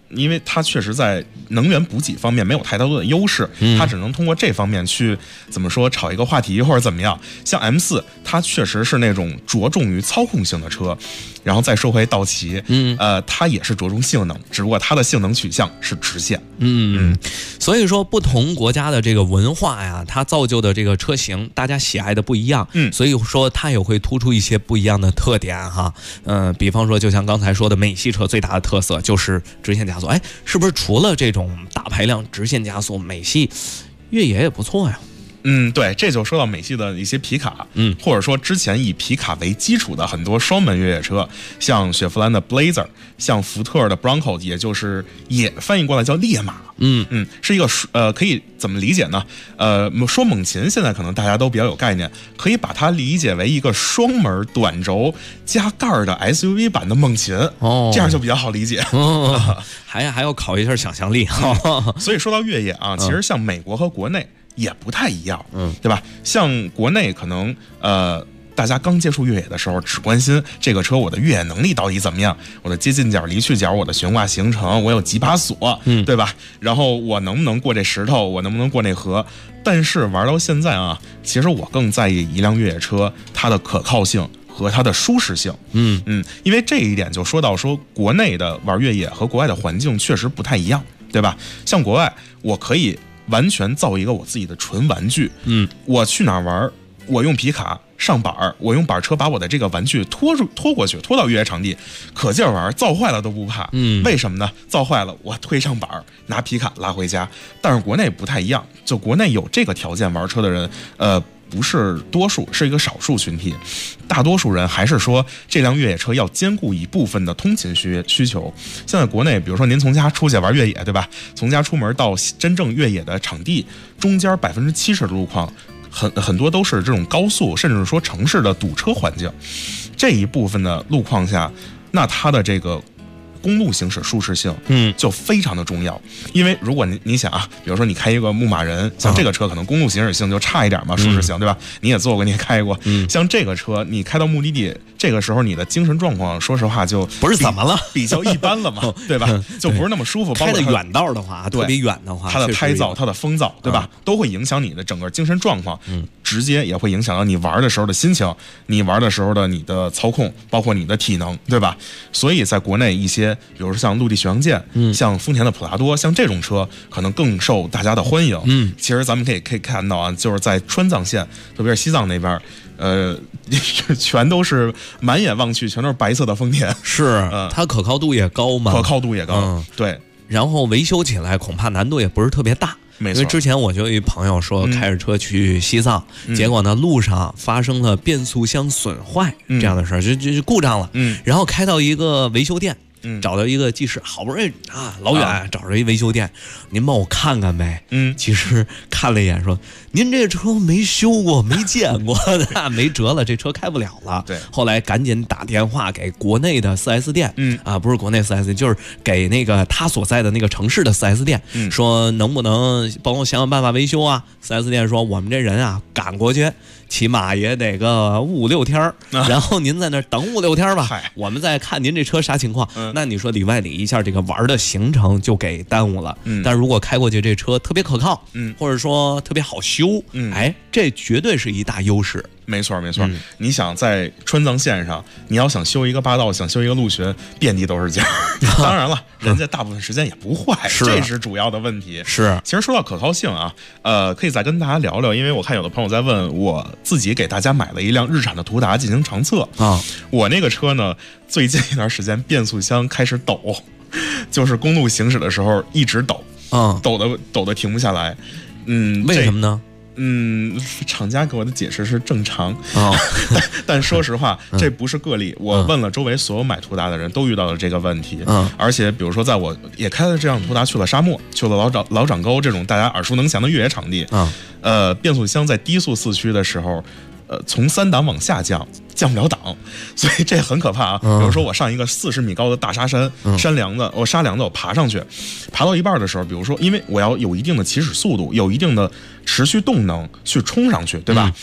因为它确实在能源补给方面没有太多的优势，它只能通过这方面去怎么说炒一个话题或者怎么样。像 M4，它确实是那种着重于操控性的车。然后再说回道奇，它也是着重性能，只不过它的性能取向是直线。 所以说不同国家的这个文化呀，它造就的这个车型，大家喜爱的不一样。所以说它也会突出一些不一样的特点哈。比方说就像刚才说的，美系车最大的特色就是直线加速。哎，是不是除了这种大排量直线加速，美系越野也不错呀？ 对，这就说到美系的一些皮卡，或者说之前以皮卡为基础的很多双门越野车，像雪佛兰的 Blazer， 像福特的 Bronco， 也就是也翻译过来叫烈马，是一个可以怎么理解呢？说猛禽现在可能大家都比较有概念，可以把它理解为一个双门短轴加盖的 SUV 版的猛禽，这样就比较好理解。 还要考一下想象力。 所以说到越野啊，其实像美国和国内也不太一样，对吧？像国内可能大家刚接触越野的时候，只关心这个车我的越野能力到底怎么样，我的接近角、离去角，我的悬挂行程，我有几把锁，对吧？然后我能不能过这石头，我能不能过那河？但是玩到现在啊，其实我更在意一辆越野车它的可靠性和它的舒适性。因为这一点就说到说国内的玩越野和国外的环境确实不太一样，对吧？像国外，我可以完全造一个我自己的纯玩具，我去哪儿玩，我用皮卡上板儿，我用板车把我的这个玩具拖过去，拖到越野场地，可劲儿玩，造坏了都不怕。为什么呢？造坏了我推上板儿，拿皮卡拉回家。但是国内不太一样，就国内有这个条件玩车的人，不是多数，是一个少数群体。大多数人还是说这辆越野车要兼顾一部分的通勤需求。现在国内，比如说您从家出去玩越野，对吧？从家出门到真正越野的场地，中间70%的路况，很多都是这种高速，甚至说城市的堵车环境。这一部分的路况下，那它的这个公路行驶舒适性，就非常的重要。因为如果你想啊，比如说你开一个牧马人，像这个车可能公路行驶性就差一点嘛，舒适性，对吧？你也坐过，你也开过，像这个车你开到目的地，这个时候你的精神状况，说实话就不是怎么了， 比较一般了嘛，对吧？就不是那么舒服。 开的远道的话，特别远的话， 它的胎噪、它的风噪，对吧？都会影响你的整个精神状况，直接也会影响到你玩的时候的心情，你玩的时候的你的操控，包括你的体能，对吧？所以在国内一些，比如说像陆地巡洋舰，像丰田的普拉多，像这种车可能更受大家的欢迎。其实咱们可以看到啊，就是在川藏线，特别是西藏那边，全都是满眼望去全都是白色的丰田， 是，它可靠度也高嘛， 可靠度也高，对。 然后维修起来恐怕难度也不是特别大。 没错， 因为之前我就有一朋友说开着车去西藏，结果呢路上发生了变速箱损坏这样的事儿，就故障了。然后开到一个维修店，找到一个技师，好不容易啊老远找着一维修店，您帮我看看呗。其实看了一眼说，您这车没修过，没见过，那没辙了，这车开不了了。 对， 后来赶紧打电话给国内的 4S 店，不是国内 4S 店，就是给那个他所在的那个城市的 4S 店，说能不能帮我想办法维修啊？4S 店说我们这人啊赶过去，起码也得个5、6天，然后您在那等5、6天吧，我们再看您这车啥情况。那你说里外里一下，这个玩的行程就给耽误了。但如果开过去这车特别可靠，或者说特别好修，哎，这绝对是一大优势。 没错没错，你想在川藏线上，你要想修一个霸道，想修一个陆巡，遍地都是件儿。当然了，人家大部分时间也不坏，这是主要的问题。 是， 其实说到可靠性啊，可以再跟大家聊聊，因为我看有的朋友在问，我自己给大家买了一辆日产的途达进行长测啊。我那个车呢，最近一段时间变速箱开始抖，就是公路行驶的时候一直抖，抖的停不下来。 为什么呢？ 厂家给我的解释是正常，但说实话，这不是个例。我问了周围所有买途达的人都遇到了这个问题，而且比如说在我也开了这辆途达去了沙漠，去了老长沟这种大家耳熟能详的越野场地，变速箱在低速四驱的时候，从3档往下降不了档，所以这很可怕啊。比如说我上一个40米高的大沙山，沙梁子我爬上去，爬到一半的时候，比如说因为我要有一定的起始速度，有一定的持续动能去冲上去，对吧？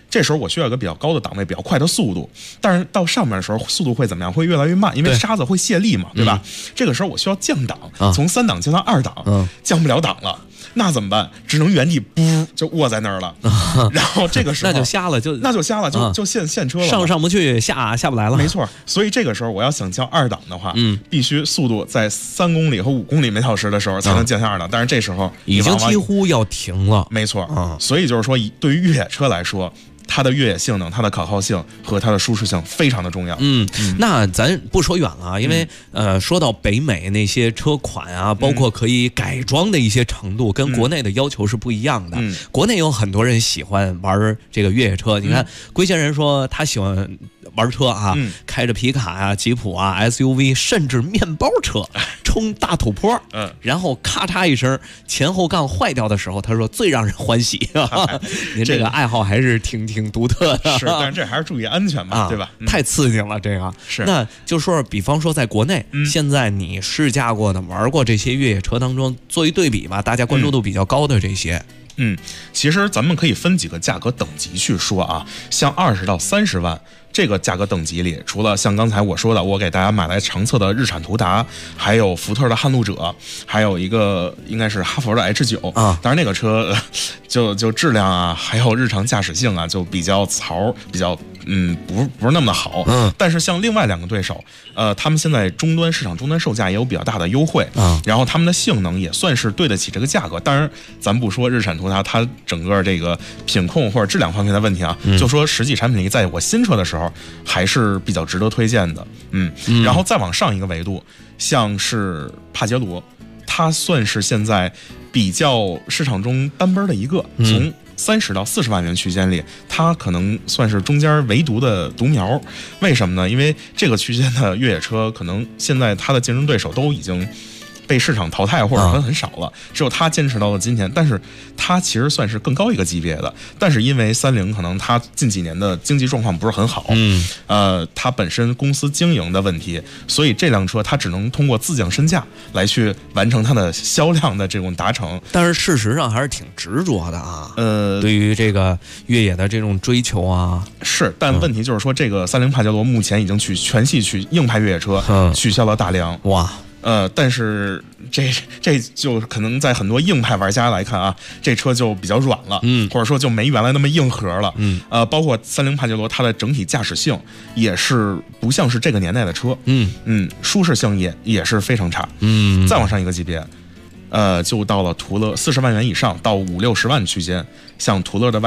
这时候我需要一个比较高的档位、比较快的速度，但是到上面的时候速度会怎么样？会越来越慢，因为沙子会泄力嘛，对吧？这个时候我需要降档，从3档降到2档，降不了档了。那怎么办？只能原地就卧在那儿了。然后这个时候那就瞎了， 就陷车了， 上不去，下不来了。 没错，所以这个时候我要想降2档的话，必须速度在3公里和5公里每小时的时候才能降下2档。但是这时候已经几乎要停了。 没错，所以就是说，对于越野车来说，它的越野性能、它的可靠性和它的舒适性非常的重要。 那咱不说远了啊，因为说到北美那些车款啊，包括可以改装的一些程度，跟国内的要求是不一样的。国内有很多人喜欢玩这个越野车，你看龟仙人说他喜欢玩车啊，开着皮卡啊、吉普啊、SUV， 甚至面包车冲大土坡，然后咔嚓一声前后杠坏掉的时候，他说最让人欢喜。您这个爱好还是挺独特的。 是，但是这还是注意安全嘛，对吧？ 太刺激了，这个是。 那就说，比方说在国内，现在你试驾过的、玩过这些越野车当中，做一对比吧，大家关注度比较高的这些。 其实咱们可以分几个价格等级去说啊，像20到30万这个价格等级里，除了像刚才我说的，我给大家买来长测的日产途达，还有福特的撼路者，还有一个应该是哈佛的 H9 啊，当然那个车就质量啊，还有日常驾驶性啊，就比较槽，比较不是那么好。但是像另外2个对手，他们现在市场终端售价也有比较大的优惠啊，然后他们的性能也算是对得起这个价格。当然，咱不说日产途达它整个这个品控或者质量方面的问题啊，就说实际产品力，在我新车的时候还是比较值得推荐的。然后再往上一个维度，像是帕杰罗，它算是现在比较市场中单奔的一个，从30到40万元区间里，它可能算是中间唯独的独苗。为什么呢？因为这个区间的越野车，可能现在它的竞争对手都已经被市场淘汰或者很少了，只有他坚持到了今天。但是他其实算是更高一个级别的，但是因为30可能他近几年的经济状况不是很好，他本身公司经营的问题，所以这辆车他只能通过自降身价来去完成它的销量的这种达成。 但是事实上还是挺执着的啊。对于这个越野的这种追求啊， 是。但问题就是说，这个30帕杰罗目前已经全系硬派越野车取消了大梁。 哇。 但是这就可能在很多硬派玩家来看啊，这车就比较软了，或者说就没原来那么硬核了，包括30帕杰罗它的整体驾驶性也是不像是这个年代的车，舒适性也是非常差，再往上一个级别，就到了途乐40万元以上到50-60万区间，像途乐的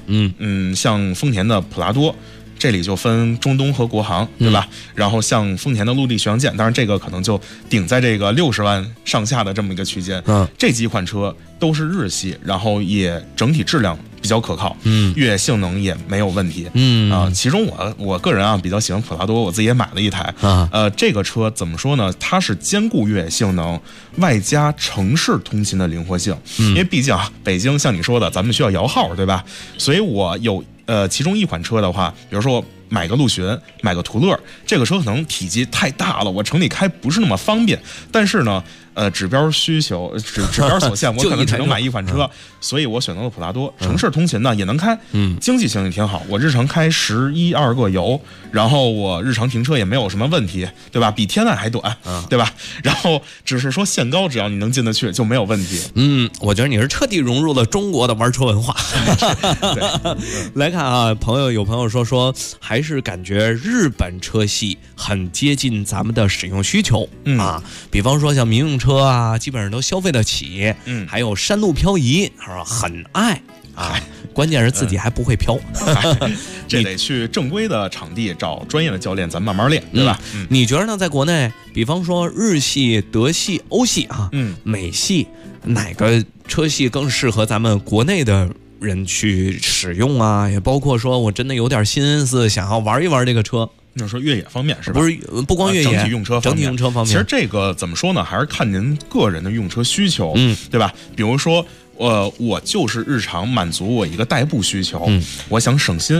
Y62，像丰田的普拉多。这里就分中东和国航，对吧？然后像丰田的陆地巡洋舰，当然这个可能就顶在这个60万上下的这么一个区间。这几款车都是日系，然后也整体质量比较可靠，越野性能也没有问题。其中我个人啊比较喜欢普拉多，我自己也买了一台。这个车怎么说呢？它是兼顾越野性能，外加城市通勤的灵活性。因为毕竟北京像你说的，咱们需要摇号，对吧？所以我有其中一款车的话，比如说我买个陆巡，买个途乐，这个车可能体积太大了，我城里开不是那么方便。但是呢，指标需求指标所限，我可能只能买一款车，所以我选择了普拉多。城市通勤呢也能开，经济性也挺好。我日常开11-12个油，然后我日常停车也没有什么问题，对吧？比天籁还短，对吧？然后只是说限高，只要你能进得去就没有问题。 我觉得你是彻底融入了中国的玩车文化。来看啊，有朋友说还是感觉日本车系很接近咱们的使用需求啊，比方说像民用车啊，基本上都消费得起，还有山路漂移，很爱啊。关键是自己还不会飘， 这得去正规的场地找专业的教练，咱慢慢练，对吧？ 你觉得呢？在国内，比方说日系、德系、欧系啊，美系，哪个车系更适合咱们国内的人去使用啊？也包括说我真的有点心思想要玩一玩这个车。 就是说越野方面是吧？ 不是，不光越野， 整体用车方面。其实这个怎么说呢？还是看您个人的用车需求，对吧？比如说，我就是日常满足我一个代步需求，我想省心。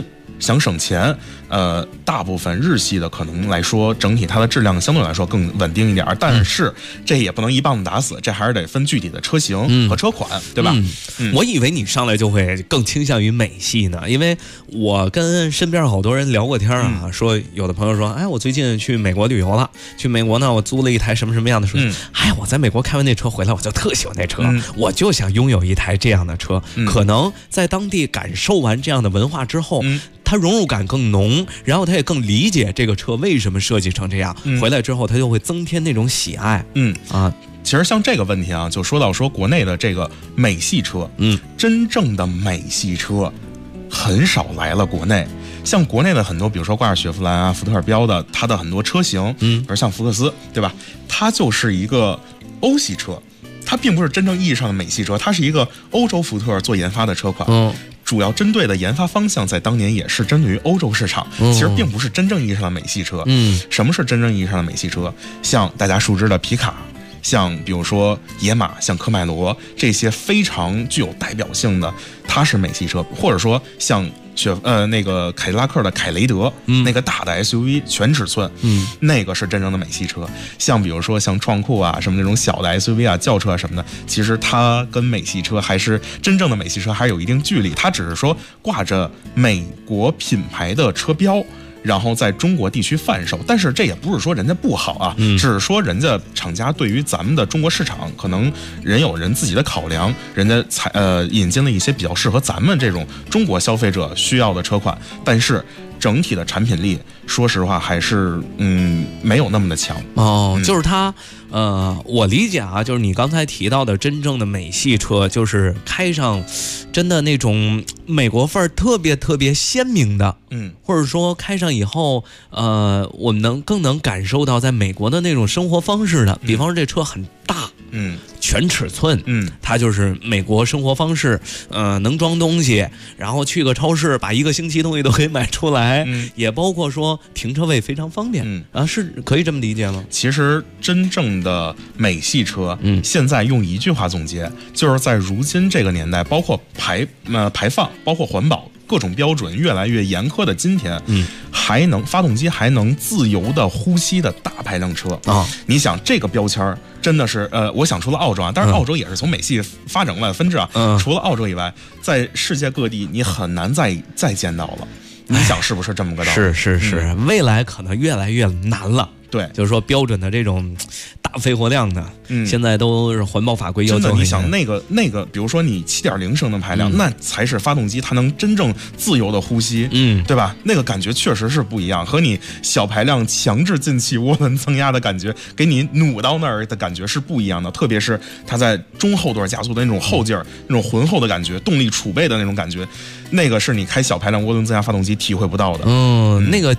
想省钱，大部分日系的可能来说，整体它的质量相对来说更稳定一点，但是这也不能一棒子打死，这还是得分具体的车型和车款，对吧？ 我以为你上来就会更倾向于美系呢，因为我跟身边好多人聊过天啊，说有的朋友说，哎，我最近去美国旅游了，去美国呢，我租了一台什么什么样的车，哎，我在美国开完那车回来，我就特喜欢那车，我就想拥有一台这样的车，可能在当地感受完这样的文化之后，他融入感更浓，然后他也更理解这个车为什么设计成这样，回来之后他就会增添那种喜爱。 其实像这个问题啊，就说到说国内的这个美系车，真正的美系车很少来了国内。像国内的很多，比如说挂着雪佛兰啊、福特标的，它的很多车型，比如像福克斯，对吧？它就是一个欧系车，它并不是真正意义上的美系车，它是一个欧洲福特做研发的车款。主要针对的研发方向在当年也是针对于欧洲市场，其实并不是真正意义上的美系车。什么是真正意义上的美系车？像大家熟知的皮卡，像比如说野马，像科迈罗，这些非常具有代表性的，它是美系车。或者说像那个凯迪拉克的凯雷德，那个大的 SUV 全尺寸，那个是真正的美系车。像比如说像创酷啊，什么那种小的 SUV 啊、轿车什么的，其实它跟美系车还是真正的美系车还有一定距离，它只是说挂着美国品牌的车标，然后在中国地区贩售，但是这也不是说人家不好啊，只是说人家厂家对于咱们的中国市场，可能人有人自己的考量，人家引进了一些比较适合咱们这种中国消费者需要的车款，但是整体的产品力，说实话还是没有那么的强。 就是它我理解啊，就是你刚才提到的真正的美系车，就是开上真的那种美国范儿特别特别鲜明的，或者说开上以后我们更能感受到在美国的那种生活方式的，比方说这车很大，全尺寸，它就是美国生活方式，能装东西，然后去个超市把一个星期东西都可以买出来，也包括说停车位非常方便，是可以这么理解吗？ 其实真正的美系车，现在用一句话总结，就是在如今这个年代，包括排放，包括环保各种标准越来越严苛的今天，还能发动机还能自由的呼吸的大排量车啊！你想这个标签真的是我想除了澳洲啊，当然澳洲也是从美系发展过来的分支啊，除了澳洲以外，在世界各地你很难再见到了。你想是不是这么个道理？ 是，未来可能越来越难了。 对， 就是说标准的这种大肺活量的，现在都是环保法规要求。 真的，你想那个，比如说你7.0升的排量，那才是发动机它能真正自由的呼吸，对吧？那个感觉确实是不一样，和你小排量强制进气涡轮增压的感觉，给你努到那儿的感觉是不一样的。特别是它在中后段加速的那种后劲儿，那种浑厚的感觉，动力储备的那种感觉，那个是你开小排量涡轮增压发动机体会不到的。 那个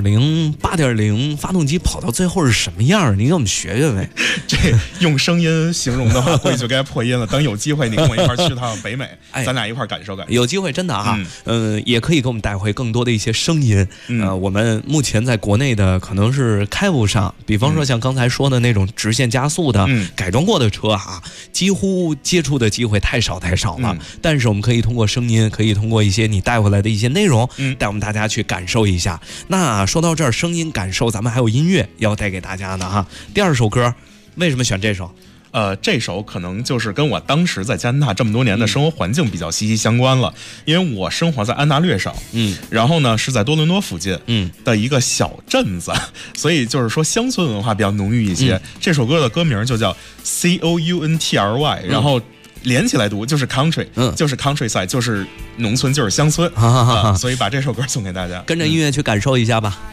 7.0、8.0发动机跑到最后是什么样？你给我们学学呗。 这用声音形容的话，估计就该破音了。等有机会，你跟我一块去趟北美，咱俩一块感受感受。 有机会真的啊，也可以给我们带回更多的一些声音。我们目前在国内的可能是开不上，比方说像刚才说的那种直线加速的改装过的车啊，几乎接触的机会太少了。但是我们可以通过声音，可以通过一些你带回来的一些内容，带我们大家去感受一下。那说到这儿，声音感受，咱们还有音乐要带给大家呢哈。第二首歌为什么选这首？ 这首可能就是跟我当时在加拿大这么多年的生活环境比较息息相关了，因为我生活在安大略省，然后呢是在多伦多附近，的一个小镇子，所以就是说乡村文化比较浓郁一些。这首歌的歌名就叫 COUNTRY，然后连起来读就是 country，就是 countryside， 就是农村，就是乡村，所以把这首歌送给大家， 跟着音乐去感受一下吧。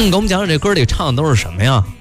给我们讲讲这歌里唱的都是什么呀？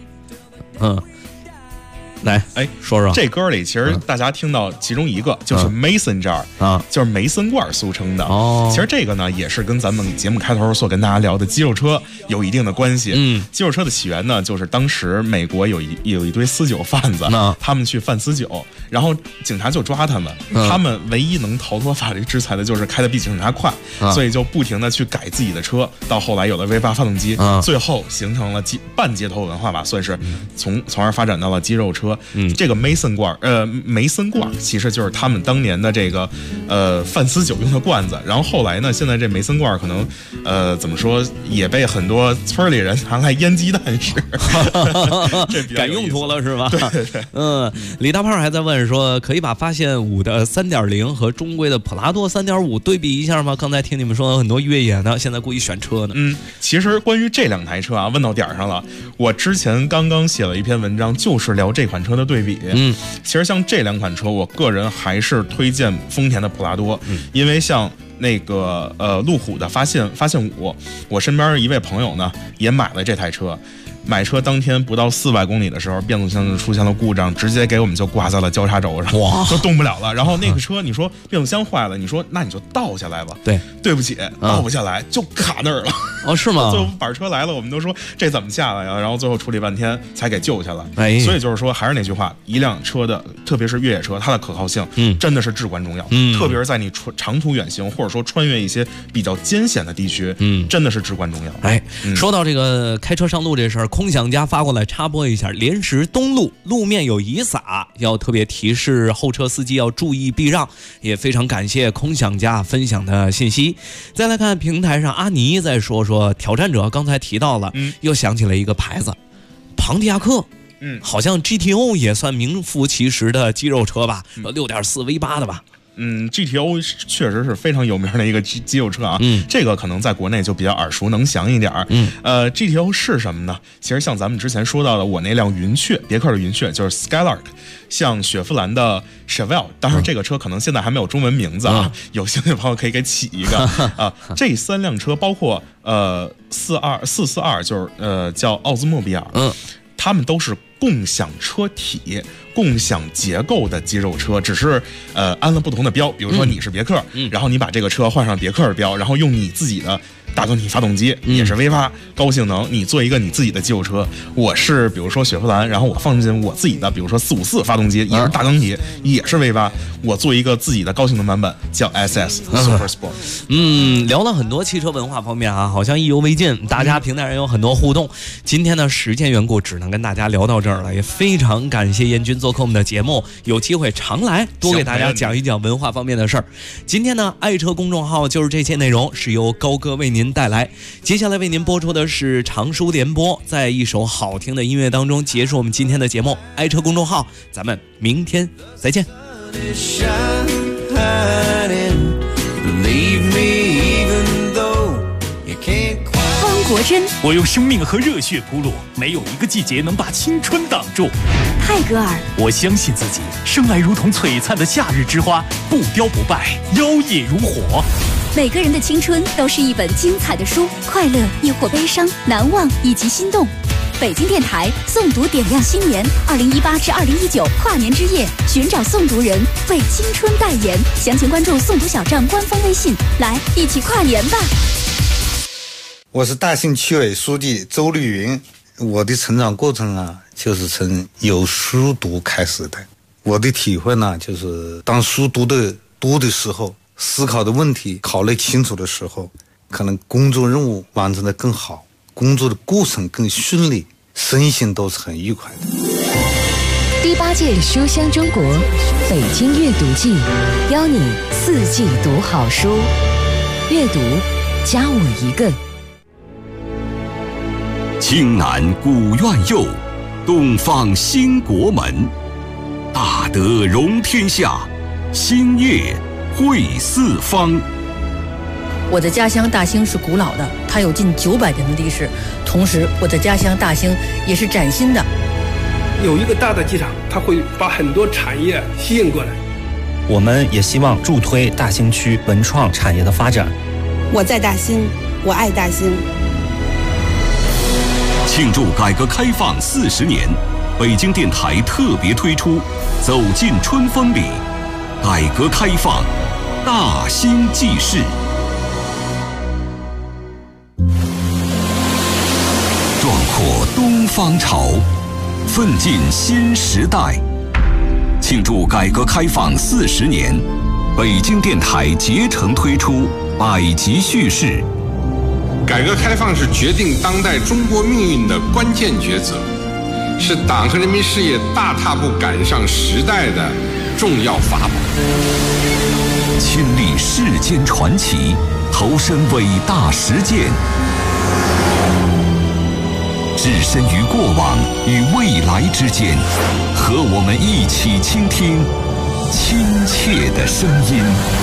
来，说说这歌里，其实大家听到其中一个就是 Mason jar 就是梅森罐俗称的。其实这个呢，也是跟咱们节目开头所跟大家聊的肌肉车有一定的关系。肌肉车的起源呢，就是当时美国有一堆私酒贩子，他们去贩私酒，然后警察就抓他们，他们唯一能逃脱法律制裁的就是开得比警察快，所以就不停的去改自己的车，到后来有了V8发动机，最后形成了半街头文化吧，算是从而发展到了肌肉车。这个梅森罐其实就是他们当年的这个贩私酒用的罐子。然后后来呢，现在这梅森罐可能怎么说，也被很多村里人拿来腌鸡蛋吃，这改用途了是吧？ 对。 李大炮还在问说，可以把发现5的 3.0 和中规的普拉多 3.5 对比一下吗？刚才听你们说很多越野的，现在故意选车呢。 其实关于这2台车啊，问到点上了。我之前刚刚写了一篇文章，就是聊这款车的对比。其实像这2款车，我个人还是推荐丰田的普拉多，因为像那个路虎的发现5，我身边一位朋友呢也买了这台车。买车当天不到400公里的时候，变速箱就出现了故障，直接给我们就挂在了交叉轴上，就动不了了。然后那个车，你说变速箱坏了，你说那你就倒下来吧。对不起，倒不下来，就卡那儿了。 是吗？ 最后板车来了，我们都说这怎么下来呀？然后最后处理半天才给救下来。所以就是说，还是那句话，一辆车的，特别是越野车，它的可靠性，真的是至关重要。特别是在你长途远行，或者说穿越一些比较艰险的地区，真的是至关重要。 说到这个开车上路这事儿。空想家发过来插播一下，莲石东路路面有遗撒，要特别提示后车司机要注意避让，也非常感谢空想家分享的信息。再来看平台上阿尼在说挑战者刚才提到了，又想起了一个牌子，庞蒂亚克。好像 GTO 也算名副其实的肌肉车吧，6.4 V8 的吧。 GTO 确实是非常有名的一个肌肉车啊，这个可能在国内就比较耳熟能详一点。GTO 是什么呢？其实像咱们之前说到的，我那辆云雀，别克的云雀就是 Skylark， 像雪佛兰的 Chevelle， 当然这个车可能现在还没有中文名字啊，有兴趣的朋友可以给起一个啊。这3辆车包括442，就是叫奥兹莫比尔，他们都是共享车体、共享结构的肌肉车，只是安了不同的标，比如说你是别克，然后你把这个车换上别克的标，然后用你自己的大缸体发动机，也是V8高性能，你做一个你自己的肌肉车。我是比如说雪佛兰，然后我放进我自己的比如说454发动机，也是大缸体，也是V8，我做一个自己的高性能版本叫 SS Super Sport。 聊了很多汽车文化方面啊，好像意犹未尽，大家平台上有很多互动。今天呢时间缘故，只能跟大家聊到这儿了，也非常感谢燕军做客我们的节目，有机会常来多给大家讲一讲文化方面的事儿。今天呢爱车公众号就是这些内容，是由高哥为您带来。接下来为您播出的是长书联播，在一首好听的音乐当中结束我们今天的节目。爱车公众号，咱们明天再见。 汪国真， 我用生命和热血铺路，没有一个季节能把青春挡住。 泰戈尔， 我相信自己，生来如同璀璨的夏日之花，不凋不败，妖冶如火。 每个人的青春都是一本精彩的书，快乐亦或悲伤，难忘以及心动。北京电台诵读点亮新年2018至2019跨年之夜，寻找诵读人，为青春代言。详情关注诵读小站官方微信，来一起跨年吧。 我是大兴区委书记周绿云。我的成长过程啊，就是从有书读开始的。我的体会呢，就是当书读的多的时候，思考的问题考虑清楚的时候，可能工作任务完成的更好，工作的过程更顺利，身心都是很愉快的。 第8届书香中国北京阅读季，邀你4季读好书，阅读加我一个。 青南古院右，东方兴国门。大德容天下，兴业惠四方。 我的家乡大兴是古老的，它有近900年的历史。同时，我的家乡大兴也是崭新的。 有一个大的机场，它会把很多产业吸引过来。 我们也希望助推大兴区文创产业的发展。 我在大兴，我爱大兴。 庆祝改革开放40年，北京电台特别推出《走进春风里》，改革开放大兴纪事。壮阔东方潮，奋进新时代。庆祝改革开放40年，北京电台竭诚推出100集叙事。 改革开放是决定当代中国命运的关键抉择，是党和人民事业大踏步赶上时代的重要法宝。 亲历世间传奇，投身伟大实践，置身于过往与未来之间，和我们一起倾听亲切的声音。